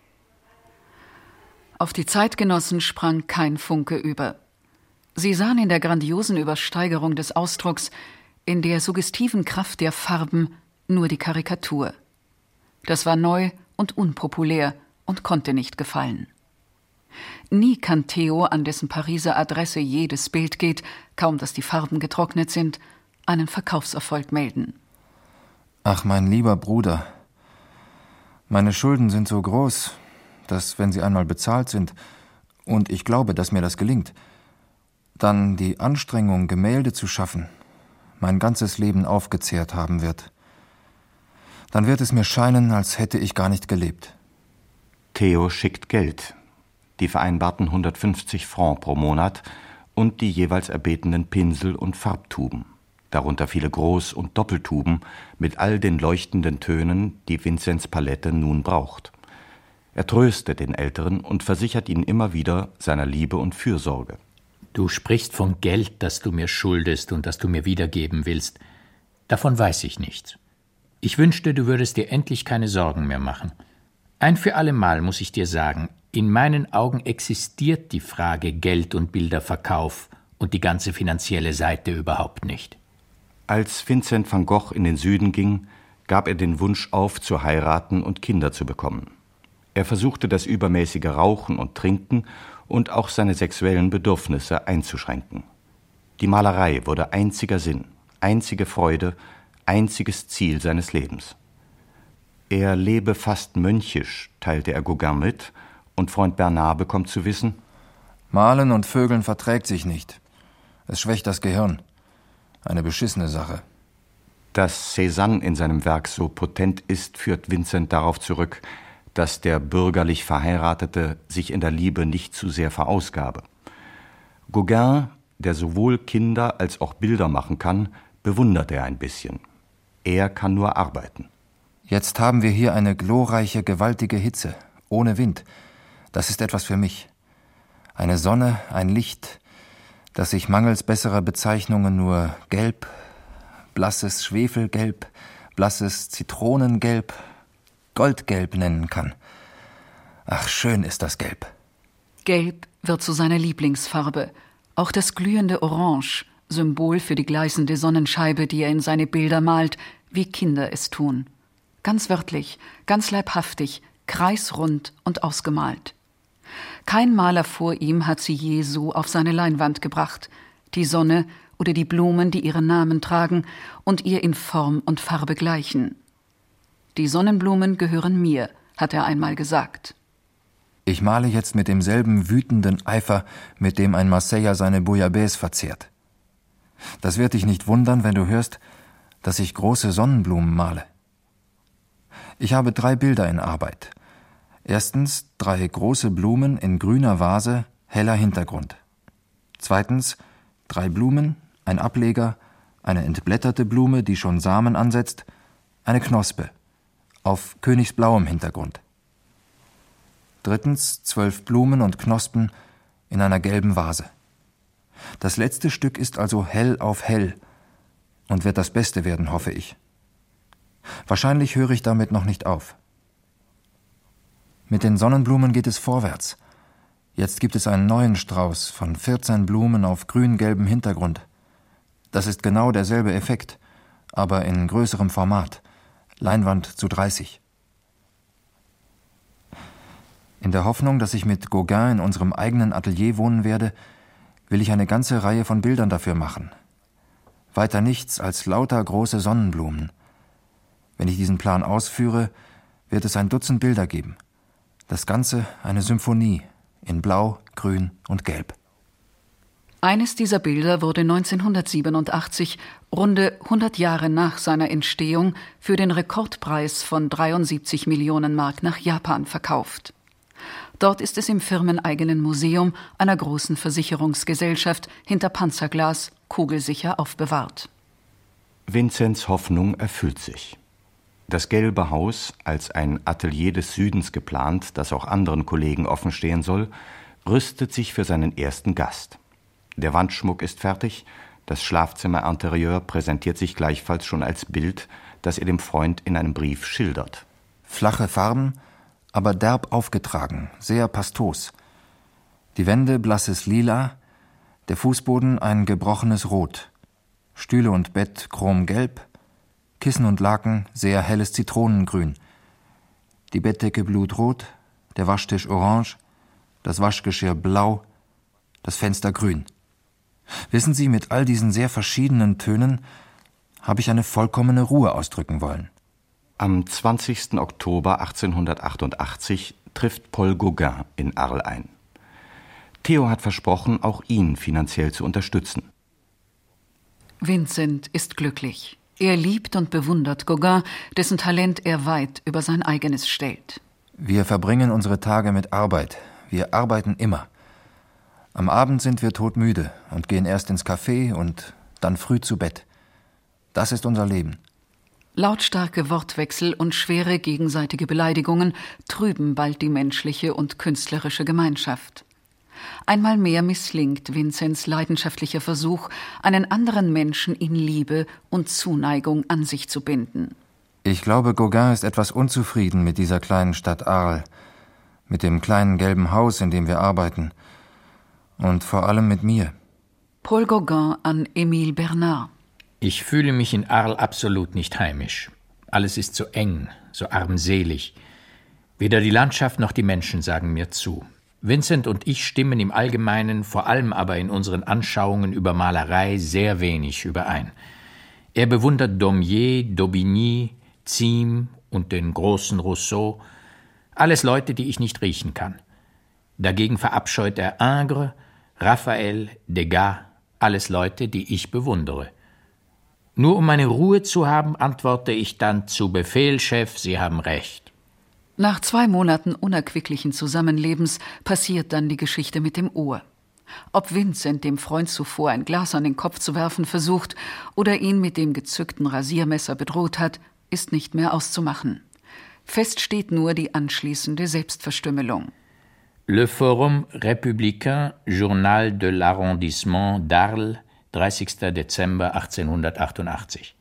Auf die Zeitgenossen sprang kein Funke über. Sie sahen in der grandiosen Übersteigerung des Ausdrucks, in der suggestiven Kraft der Farben nur die Karikatur. Das war neu und unpopulär und konnte nicht gefallen. Nie kann Theo, an dessen Pariser Adresse jedes Bild geht, kaum dass die Farben getrocknet sind, einen Verkaufserfolg melden. Ach, mein lieber Bruder, meine Schulden sind so groß, dass, wenn sie einmal bezahlt sind, und ich glaube, dass mir das gelingt, dann die Anstrengung, Gemälde zu schaffen, mein ganzes Leben aufgezehrt haben wird. Dann wird es mir scheinen, als hätte ich gar nicht gelebt. Theo schickt Geld, die vereinbarten hundertfünfzig Francs pro Monat und die jeweils erbetenen Pinsel und Farbtuben, darunter viele Groß- und Doppeltuben mit all den leuchtenden Tönen, die Vinzenz Palette nun braucht. Er tröstet den Älteren und versichert ihn immer wieder seiner Liebe und Fürsorge. Du sprichst von Geld, das du mir schuldest und das du mir wiedergeben willst. Davon weiß ich nichts. Ich wünschte, du würdest dir endlich keine Sorgen mehr machen. Ein für allemal muss ich dir sagen, in meinen Augen existiert die Frage Geld- und Bilderverkauf und die ganze finanzielle Seite überhaupt nicht. Als Vincent van Gogh in den Süden ging, gab er den Wunsch auf, zu heiraten und Kinder zu bekommen. Er versuchte, das übermäßige Rauchen und Trinken und auch seine sexuellen Bedürfnisse einzuschränken. Die Malerei wurde einziger Sinn, einzige Freude, einziges Ziel seines Lebens. Er lebe fast mönchisch, teilte er Gauguin mit, und Freund Bernard bekommt zu wissen: Malen und Vögeln verträgt sich nicht. Es schwächt das Gehirn. Eine beschissene Sache. Dass Cézanne in seinem Werk so potent ist, führt Vincent darauf zurück, dass der bürgerlich Verheiratete sich in der Liebe nicht zu sehr verausgabe. Gauguin, der sowohl Kinder als auch Bilder machen kann, bewundert er ein bisschen. Er kann nur arbeiten. Jetzt haben wir hier eine glorreiche, gewaltige Hitze, ohne Wind. Das ist etwas für mich. Eine Sonne, ein Licht, das sich mangels besserer Bezeichnungen nur gelb, blasses Schwefelgelb, blasses Zitronengelb, Goldgelb nennen kann. Ach, schön ist das Gelb. Gelb wird zu seiner Lieblingsfarbe. Auch das glühende Orange, Symbol für die gleißende Sonnenscheibe, die er in seine Bilder malt, wie Kinder es tun. Ganz wörtlich, ganz leibhaftig, kreisrund und ausgemalt. Kein Maler vor ihm hat sie je so auf seine Leinwand gebracht. Die Sonne oder die Blumen, die ihren Namen tragen und ihr in Form und Farbe gleichen. Die Sonnenblumen gehören mir, hat er einmal gesagt. Ich male jetzt mit demselben wütenden Eifer, mit dem ein Marseiller seine Bouillabaisse verzehrt. Das wird dich nicht wundern, wenn du hörst, dass ich große Sonnenblumen male. Ich habe drei Bilder in Arbeit. Erstens drei große Blumen in grüner Vase, heller Hintergrund. Zweitens drei Blumen, ein Ableger, eine entblätterte Blume, die schon Samen ansetzt, eine Knospe, auf königsblauem Hintergrund. Drittens zwölf Blumen und Knospen in einer gelben Vase. Das letzte Stück ist also hell auf hell und wird das Beste werden, hoffe ich. Wahrscheinlich höre ich damit noch nicht auf. Mit den Sonnenblumen geht es vorwärts. Jetzt gibt es einen neuen Strauß von vierzehn Blumen auf grün-gelbem Hintergrund. Das ist genau derselbe Effekt, aber in größerem Format. Leinwand zu dreißig. In der Hoffnung, dass ich mit Gauguin in unserem eigenen Atelier wohnen werde, will ich eine ganze Reihe von Bildern dafür machen. Weiter nichts als lauter große Sonnenblumen. Wenn ich diesen Plan ausführe, wird es ein Dutzend Bilder geben. Das Ganze eine Symphonie in Blau, Grün und Gelb. Eines dieser Bilder wurde neunzehnhundertsiebenundachtzig, runde hundert Jahre nach seiner Entstehung, für den Rekordpreis von dreiundsiebzig Millionen Mark nach Japan verkauft. Dort ist es im firmeneigenen Museum einer großen Versicherungsgesellschaft hinter Panzerglas kugelsicher aufbewahrt. Vincents Hoffnung erfüllt sich. Das Gelbe Haus, als ein Atelier des Südens geplant, das auch anderen Kollegen offen stehen soll, rüstet sich für seinen ersten Gast. Der Wandschmuck ist fertig, das Schlafzimmer-Interieur präsentiert sich gleichfalls schon als Bild, das er dem Freund in einem Brief schildert. Flache Farben, aber derb aufgetragen, sehr pastos. Die Wände blasses Lila, der Fußboden ein gebrochenes Rot. Stühle und Bett chromgelb, Kissen und Laken sehr helles Zitronengrün. Die Bettdecke blutrot, der Waschtisch orange, das Waschgeschirr blau, das Fenster grün. Wissen Sie, mit all diesen sehr verschiedenen Tönen habe ich eine vollkommene Ruhe ausdrücken wollen. Am zwanzigsten Oktober achtzehnhundertachtundachtzig trifft Paul Gauguin in Arles ein. Theo hat versprochen, auch ihn finanziell zu unterstützen. Vincent ist glücklich. Er liebt und bewundert Gauguin, dessen Talent er weit über sein eigenes stellt. Wir verbringen unsere Tage mit Arbeit. Wir arbeiten immer. Am Abend sind wir todmüde und gehen erst ins Café und dann früh zu Bett. Das ist unser Leben. Lautstarke Wortwechsel und schwere gegenseitige Beleidigungen trüben bald die menschliche und künstlerische Gemeinschaft. Einmal mehr misslingt Vincents leidenschaftlicher Versuch, einen anderen Menschen in Liebe und Zuneigung an sich zu binden. Ich glaube, Gauguin ist etwas unzufrieden mit dieser kleinen Stadt Arles, mit dem kleinen gelben Haus, in dem wir arbeiten, und vor allem mit mir. Paul Gauguin an Émile Bernard. Ich fühle mich in Arles absolut nicht heimisch. Alles ist so eng, so armselig. Weder die Landschaft noch die Menschen sagen mir zu. Vincent und ich stimmen im Allgemeinen, vor allem aber in unseren Anschauungen über Malerei sehr wenig überein. Er bewundert Daumier, Daubigny, Ziem und den großen Rousseau, alles Leute, die ich nicht riechen kann. Dagegen verabscheut er Ingres, Raphael, Degas, alles Leute, die ich bewundere. Nur um meine Ruhe zu haben, antworte ich dann: Zu Befehl, Chef, Sie haben recht. Nach zwei Monaten unerquicklichen Zusammenlebens passiert dann die Geschichte mit dem Ohr. Ob Vincent dem Freund zuvor ein Glas an den Kopf zu werfen versucht oder ihn mit dem gezückten Rasiermesser bedroht hat, ist nicht mehr auszumachen. Fest steht nur die anschließende Selbstverstümmelung. Le Forum Républicain, Journal de l'Arrondissement d'Arles, dreißigster Dezember achtzehnhundertachtundachtzig.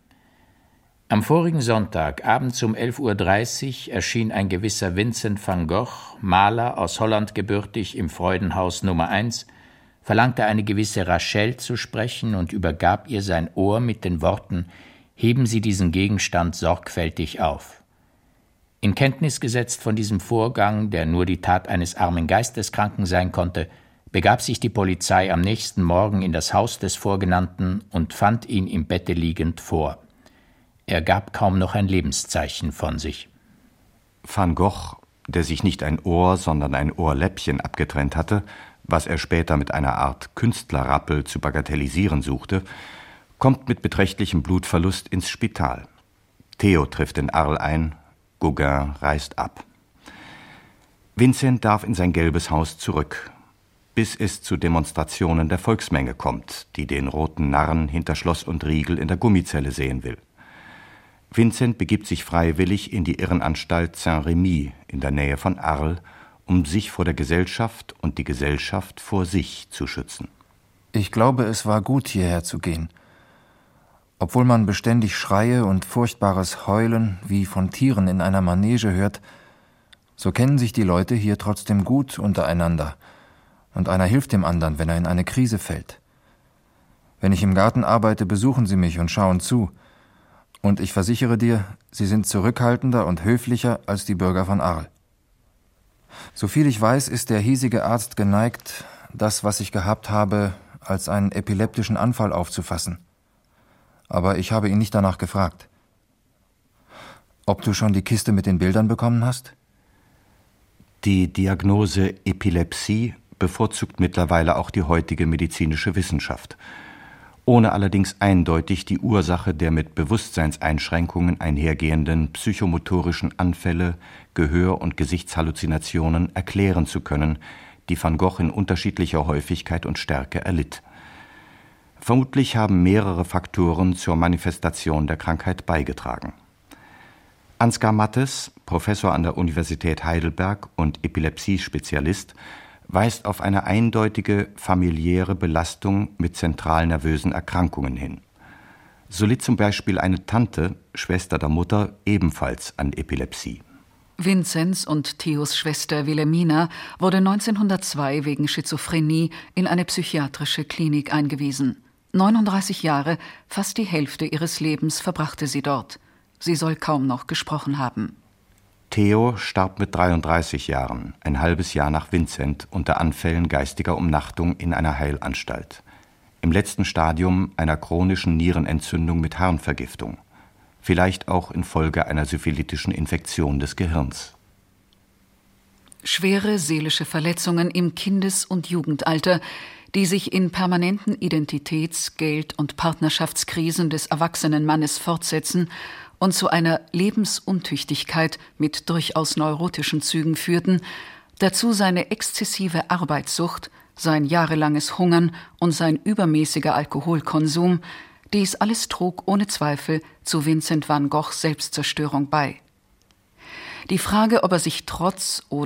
Am vorigen Sonntag, abends um elf Uhr dreißig, erschien ein gewisser Vincent van Gogh, Maler, aus Holland gebürtig, im Freudenhaus Nummer eins, verlangte eine gewisse Rachel zu sprechen und übergab ihr sein Ohr mit den Worten: Heben Sie diesen Gegenstand sorgfältig auf. In Kenntnis gesetzt von diesem Vorgang, der nur die Tat eines armen Geisteskranken sein konnte, begab sich die Polizei am nächsten Morgen in das Haus des Vorgenannten und fand ihn im Bette liegend vor. Er gab kaum noch ein Lebenszeichen von sich. Van Gogh, der sich nicht ein Ohr, sondern ein Ohrläppchen abgetrennt hatte, was er später mit einer Art Künstlerrappel zu bagatellisieren suchte, kommt mit beträchtlichem Blutverlust ins Spital. Theo trifft in Arles ein, Gauguin reist ab. Vincent darf in sein gelbes Haus zurück, bis es zu Demonstrationen der Volksmenge kommt, die den roten Narren hinter Schloss und Riegel in der Gummizelle sehen will. Vincent begibt sich freiwillig in die Irrenanstalt Saint-Rémy in der Nähe von Arles, um sich vor der Gesellschaft und die Gesellschaft vor sich zu schützen. Ich glaube, es war gut, hierher zu gehen. Obwohl man beständig Schreie und furchtbares Heulen wie von Tieren in einer Manege hört, so kennen sich die Leute hier trotzdem gut untereinander, und einer hilft dem anderen, wenn er in eine Krise fällt. Wenn ich im Garten arbeite, besuchen sie mich und schauen zu, und ich versichere dir, sie sind zurückhaltender und höflicher als die Bürger von Arles. Soviel ich weiß, ist der hiesige Arzt geneigt, das, was ich gehabt habe, als einen epileptischen Anfall aufzufassen. Aber ich habe ihn nicht danach gefragt. Ob du schon die Kiste mit den Bildern bekommen hast? Die Diagnose Epilepsie bevorzugt mittlerweile auch die heutige medizinische Wissenschaft, ohne allerdings eindeutig die Ursache der mit Bewusstseinseinschränkungen einhergehenden psychomotorischen Anfälle, Gehör- und Gesichtshalluzinationen erklären zu können, die Van Gogh in unterschiedlicher Häufigkeit und Stärke erlitt. Vermutlich haben mehrere Faktoren zur Manifestation der Krankheit beigetragen. Ansgar Mattes, Professor an der Universität Heidelberg und Epilepsiespezialist, weist auf eine eindeutige familiäre Belastung mit zentralnervösen Erkrankungen hin. So litt zum Beispiel eine Tante, Schwester der Mutter, ebenfalls an Epilepsie. Vinzenz und Theos Schwester Wilhelmina wurde neunzehnhundertzwei wegen Schizophrenie in eine psychiatrische Klinik eingewiesen. neununddreißig Jahre, fast die Hälfte ihres Lebens verbrachte sie dort. Sie soll kaum noch gesprochen haben. Theo starb mit dreiunddreißig Jahren, ein halbes Jahr nach Vincent, unter Anfällen geistiger Umnachtung in einer Heilanstalt. Im letzten Stadium einer chronischen Nierenentzündung mit Harnvergiftung. Vielleicht auch infolge einer syphilitischen Infektion des Gehirns. Schwere seelische Verletzungen im Kindes- und Jugendalter, die sich in permanenten Identitäts-, Geld- und Partnerschaftskrisen des erwachsenen Mannes fortsetzen und zu einer Lebensuntüchtigkeit mit durchaus neurotischen Zügen führten, dazu seine exzessive Arbeitssucht, sein jahrelanges Hungern und sein übermäßiger Alkoholkonsum, dies alles trug ohne Zweifel zu Vincent van Goghs Selbstzerstörung bei. Die Frage, ob er sich trotz oder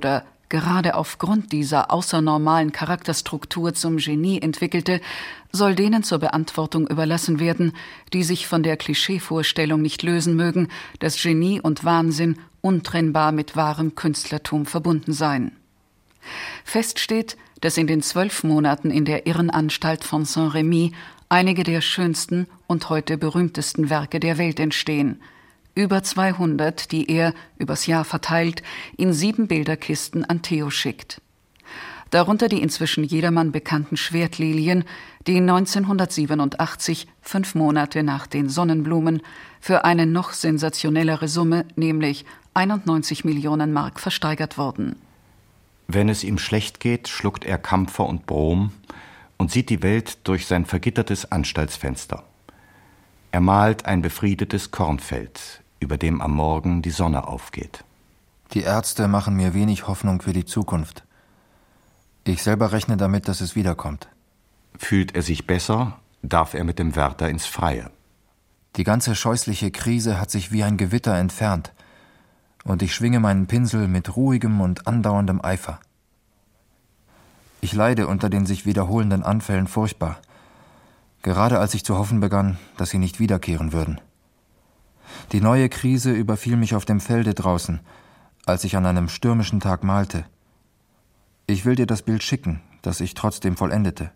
gerade aufgrund dieser außernormalen Charakterstruktur zum Genie entwickelte, soll denen zur Beantwortung überlassen werden, die sich von der Klischeevorstellung nicht lösen mögen, dass Genie und Wahnsinn untrennbar mit wahrem Künstlertum verbunden seien. Fest steht, dass in den zwölf Monaten in der Irrenanstalt von Saint-Rémy einige der schönsten und heute berühmtesten Werke der Welt entstehen. Über zweihundert, die er, übers Jahr verteilt, in sieben Bilderkisten an Theo schickt. Darunter die inzwischen jedermann bekannten Schwertlilien, die neunzehnhundertsiebenundachtzig, fünf Monate nach den Sonnenblumen, für eine noch sensationellere Summe, nämlich einundneunzig Millionen Mark, versteigert wurden. Wenn es ihm schlecht geht, schluckt er Kampfer und Brom und sieht die Welt durch sein vergittertes Anstaltsfenster. Er malt ein befriedetes Kornfeld, über dem am Morgen die Sonne aufgeht. Die Ärzte machen mir wenig Hoffnung für die Zukunft. Ich selber rechne damit, dass es wiederkommt. Fühlt er sich besser, darf er mit dem Wärter ins Freie. Die ganze scheußliche Krise hat sich wie ein Gewitter entfernt, und ich schwinge meinen Pinsel mit ruhigem und andauerndem Eifer. Ich leide unter den sich wiederholenden Anfällen furchtbar, gerade als ich zu hoffen begann, dass sie nicht wiederkehren würden. Die neue Krise überfiel mich auf dem Felde draußen, als ich an einem stürmischen Tag malte. Ich will dir das Bild schicken, das ich trotzdem vollendete.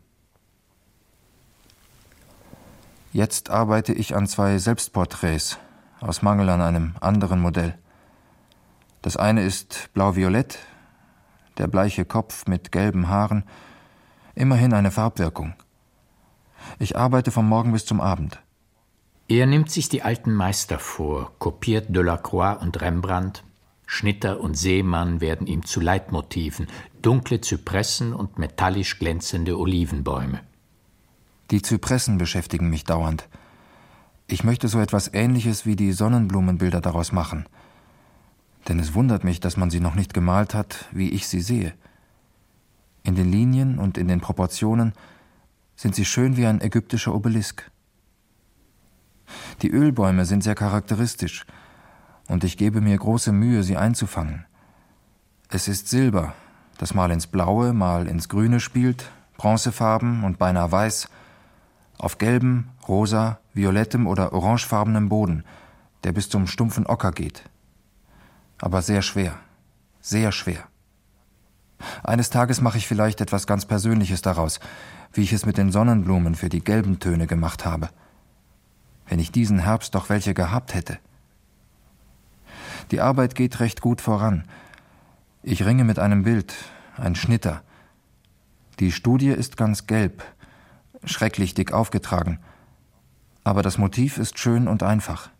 Jetzt arbeite ich an zwei Selbstporträts, aus Mangel an einem anderen Modell. Das eine ist blau-violett, der bleiche Kopf mit gelben Haaren, immerhin eine Farbwirkung. Ich arbeite vom Morgen bis zum Abend. Er nimmt sich die alten Meister vor, kopiert Delacroix und Rembrandt. Schnitter und Seemann werden ihm zu Leitmotiven, dunkle Zypressen und metallisch glänzende Olivenbäume. Die Zypressen beschäftigen mich dauernd. Ich möchte so etwas Ähnliches wie die Sonnenblumenbilder daraus machen. Denn es wundert mich, dass man sie noch nicht gemalt hat, wie ich sie sehe. In den Linien und in den Proportionen sind sie schön wie ein ägyptischer Obelisk. Die Ölbäume sind sehr charakteristisch, und ich gebe mir große Mühe, sie einzufangen. Es ist Silber, das mal ins Blaue, mal ins Grüne spielt, bronzefarben und beinahe weiß, auf gelbem, rosa, violettem oder orangefarbenem Boden, der bis zum stumpfen Ocker geht. Aber sehr schwer, sehr schwer. Eines Tages mache ich vielleicht etwas ganz Persönliches daraus, wie ich es mit den Sonnenblumen für die gelben Töne gemacht habe. Wenn ich diesen Herbst doch welche gehabt hätte. Die Arbeit geht recht gut voran. Ich ringe mit einem Bild, ein Schnitter. Die Studie ist ganz gelb, schrecklich dick aufgetragen, aber das Motiv ist schön und einfach.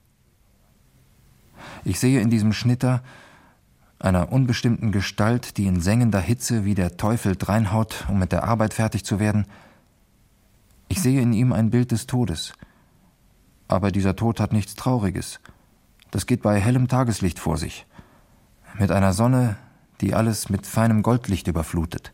Ich sehe in diesem Schnitter, einer unbestimmten Gestalt, die in sengender Hitze wie der Teufel dreinhaut, um mit der Arbeit fertig zu werden, ich sehe in ihm ein Bild des Todes. Aber dieser Tod hat nichts Trauriges. Das geht bei hellem Tageslicht vor sich, mit einer Sonne, die alles mit feinem Goldlicht überflutet.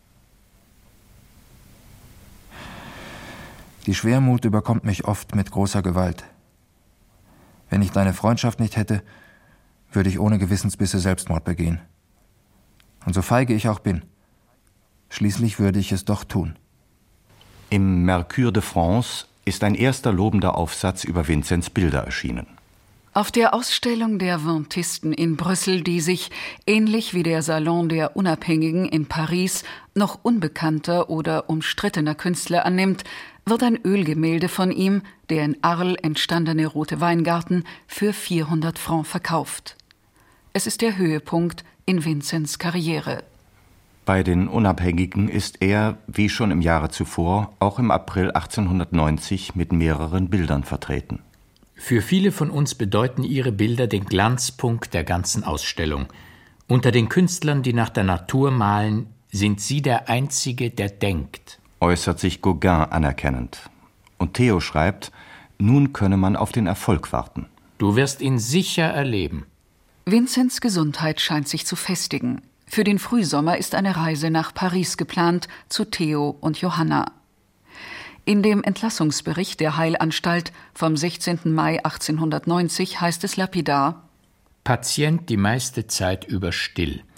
Die Schwermut überkommt mich oft mit großer Gewalt. Wenn ich deine Freundschaft nicht hätte, würde ich ohne Gewissensbisse Selbstmord begehen. Und so feige ich auch bin, schließlich würde ich es doch tun. Im Mercure de France ist ein erster lobender Aufsatz über Vinzents Bilder erschienen. Auf der Ausstellung der Vintisten in Brüssel, die sich, ähnlich wie der Salon der Unabhängigen in Paris, noch unbekannter oder umstrittener Künstler annimmt, wird ein Ölgemälde von ihm, der in Arles entstandene Rote Weingarten, für vierhundert Francs verkauft. Es ist der Höhepunkt in Vinzents Karriere. Bei den Unabhängigen ist er, wie schon im Jahre zuvor, auch im April achtzehnhundertneunzig mit mehreren Bildern vertreten. Für viele von uns bedeuten ihre Bilder den Glanzpunkt der ganzen Ausstellung. Unter den Künstlern, die nach der Natur malen, sind sie der Einzige, der denkt, äußert sich Gauguin anerkennend. Und Theo schreibt, nun könne man auf den Erfolg warten. Du wirst ihn sicher erleben. Vinzents Gesundheit scheint sich zu festigen. Für den Frühsommer ist eine Reise nach Paris geplant, zu Theo und Johanna. In dem Entlassungsbericht der Heilanstalt vom sechzehnten Mai achtzehnhundertneunzig heißt es lapidar: Patient die meiste Zeit über still,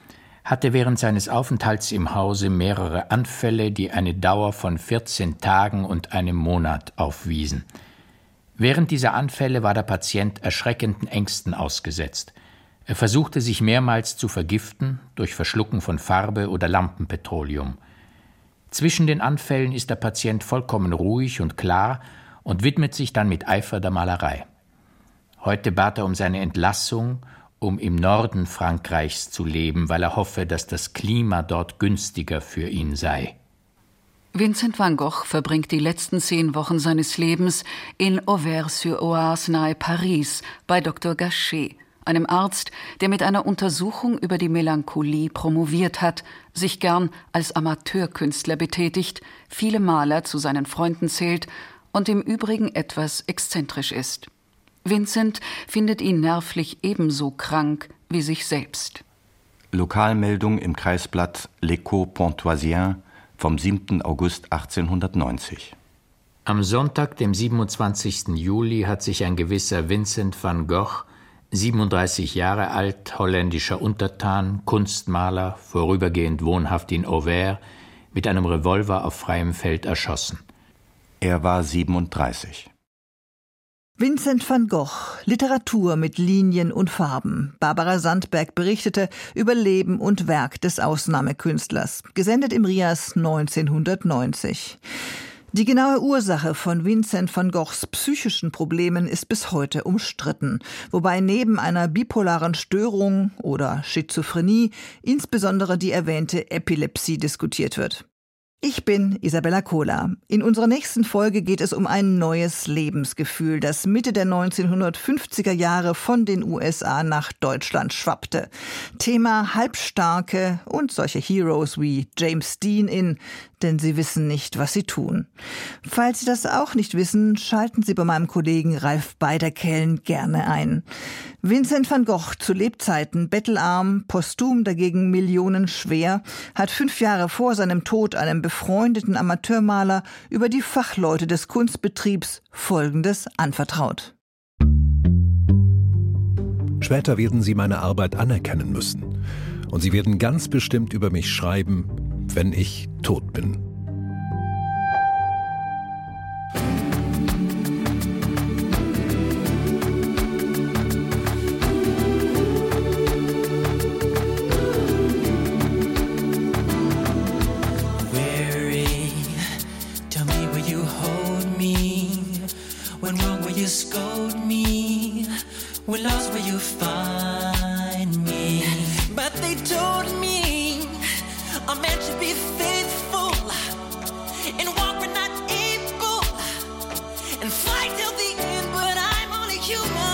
hatte während seines Aufenthalts im Hause mehrere Anfälle, die eine Dauer von vierzehn Tagen und einem Monat aufwiesen. Während dieser Anfälle war der Patient erschreckenden Ängsten ausgesetzt. Er versuchte sich mehrmals zu vergiften durch Verschlucken von Farbe oder Lampenpetroleum. Zwischen den Anfällen ist der Patient vollkommen ruhig und klar und widmet sich dann mit Eifer der Malerei. Heute bat er um seine Entlassung, um im Norden Frankreichs zu leben, weil er hoffe, dass das Klima dort günstiger für ihn sei. Vincent van Gogh verbringt die letzten zehn Wochen seines Lebens in Auvers-sur-Oise nahe Paris bei Doktor Gachet, einem Arzt, der mit einer Untersuchung über die Melancholie promoviert hat, sich gern als Amateurkünstler betätigt, viele Maler zu seinen Freunden zählt und im Übrigen etwas exzentrisch ist. Vincent findet ihn nervlich ebenso krank wie sich selbst. Lokalmeldung im Kreisblatt L'Echo Pontoisien vom siebten August achtzehnhundertneunzig. Am Sonntag, dem siebenundzwanzigsten Juli, hat sich ein gewisser Vincent van Gogh, siebenunddreißig Jahre alt, holländischer Untertan, Kunstmaler, vorübergehend wohnhaft in Auvers, mit einem Revolver auf freiem Feld erschossen. Er war siebenunddreißig. Vincent van Gogh, Literatur mit Linien und Farben. Barbara Sandberg berichtete über Leben und Werk des Ausnahmekünstlers, gesendet im Rias neunzehnhundertneunzig. Die genaue Ursache von Vincent van Goghs psychischen Problemen ist bis heute umstritten, wobei neben einer bipolaren Störung oder Schizophrenie insbesondere die erwähnte Epilepsie diskutiert wird. Ich bin Isabella Kohler. In unserer nächsten Folge geht es um ein neues Lebensgefühl, das Mitte der neunzehnhundertfünfziger Jahre von den U S A nach Deutschland schwappte. Thema Halbstarke und solche Heroes wie James Dean in Denn sie wissen nicht, was sie tun. Falls Sie das auch nicht wissen, schalten Sie bei meinem Kollegen Ralf Beiderkellen gerne ein. Vincent van Gogh, zu Lebzeiten bettelarm, posthum dagegen millionenschwer, hat fünf Jahre vor seinem Tod einem befreundeten Amateurmaler über die Fachleute des Kunstbetriebs Folgendes anvertraut. Später werden Sie meine Arbeit anerkennen müssen. Und Sie werden ganz bestimmt über mich schreiben, wenn ich tot bin. Weary, tell me will you hold me? When wrong will you scold me? When lost will you find me? But they told me a man should be faithful and walk when not able and fight till the end, but I'm only human.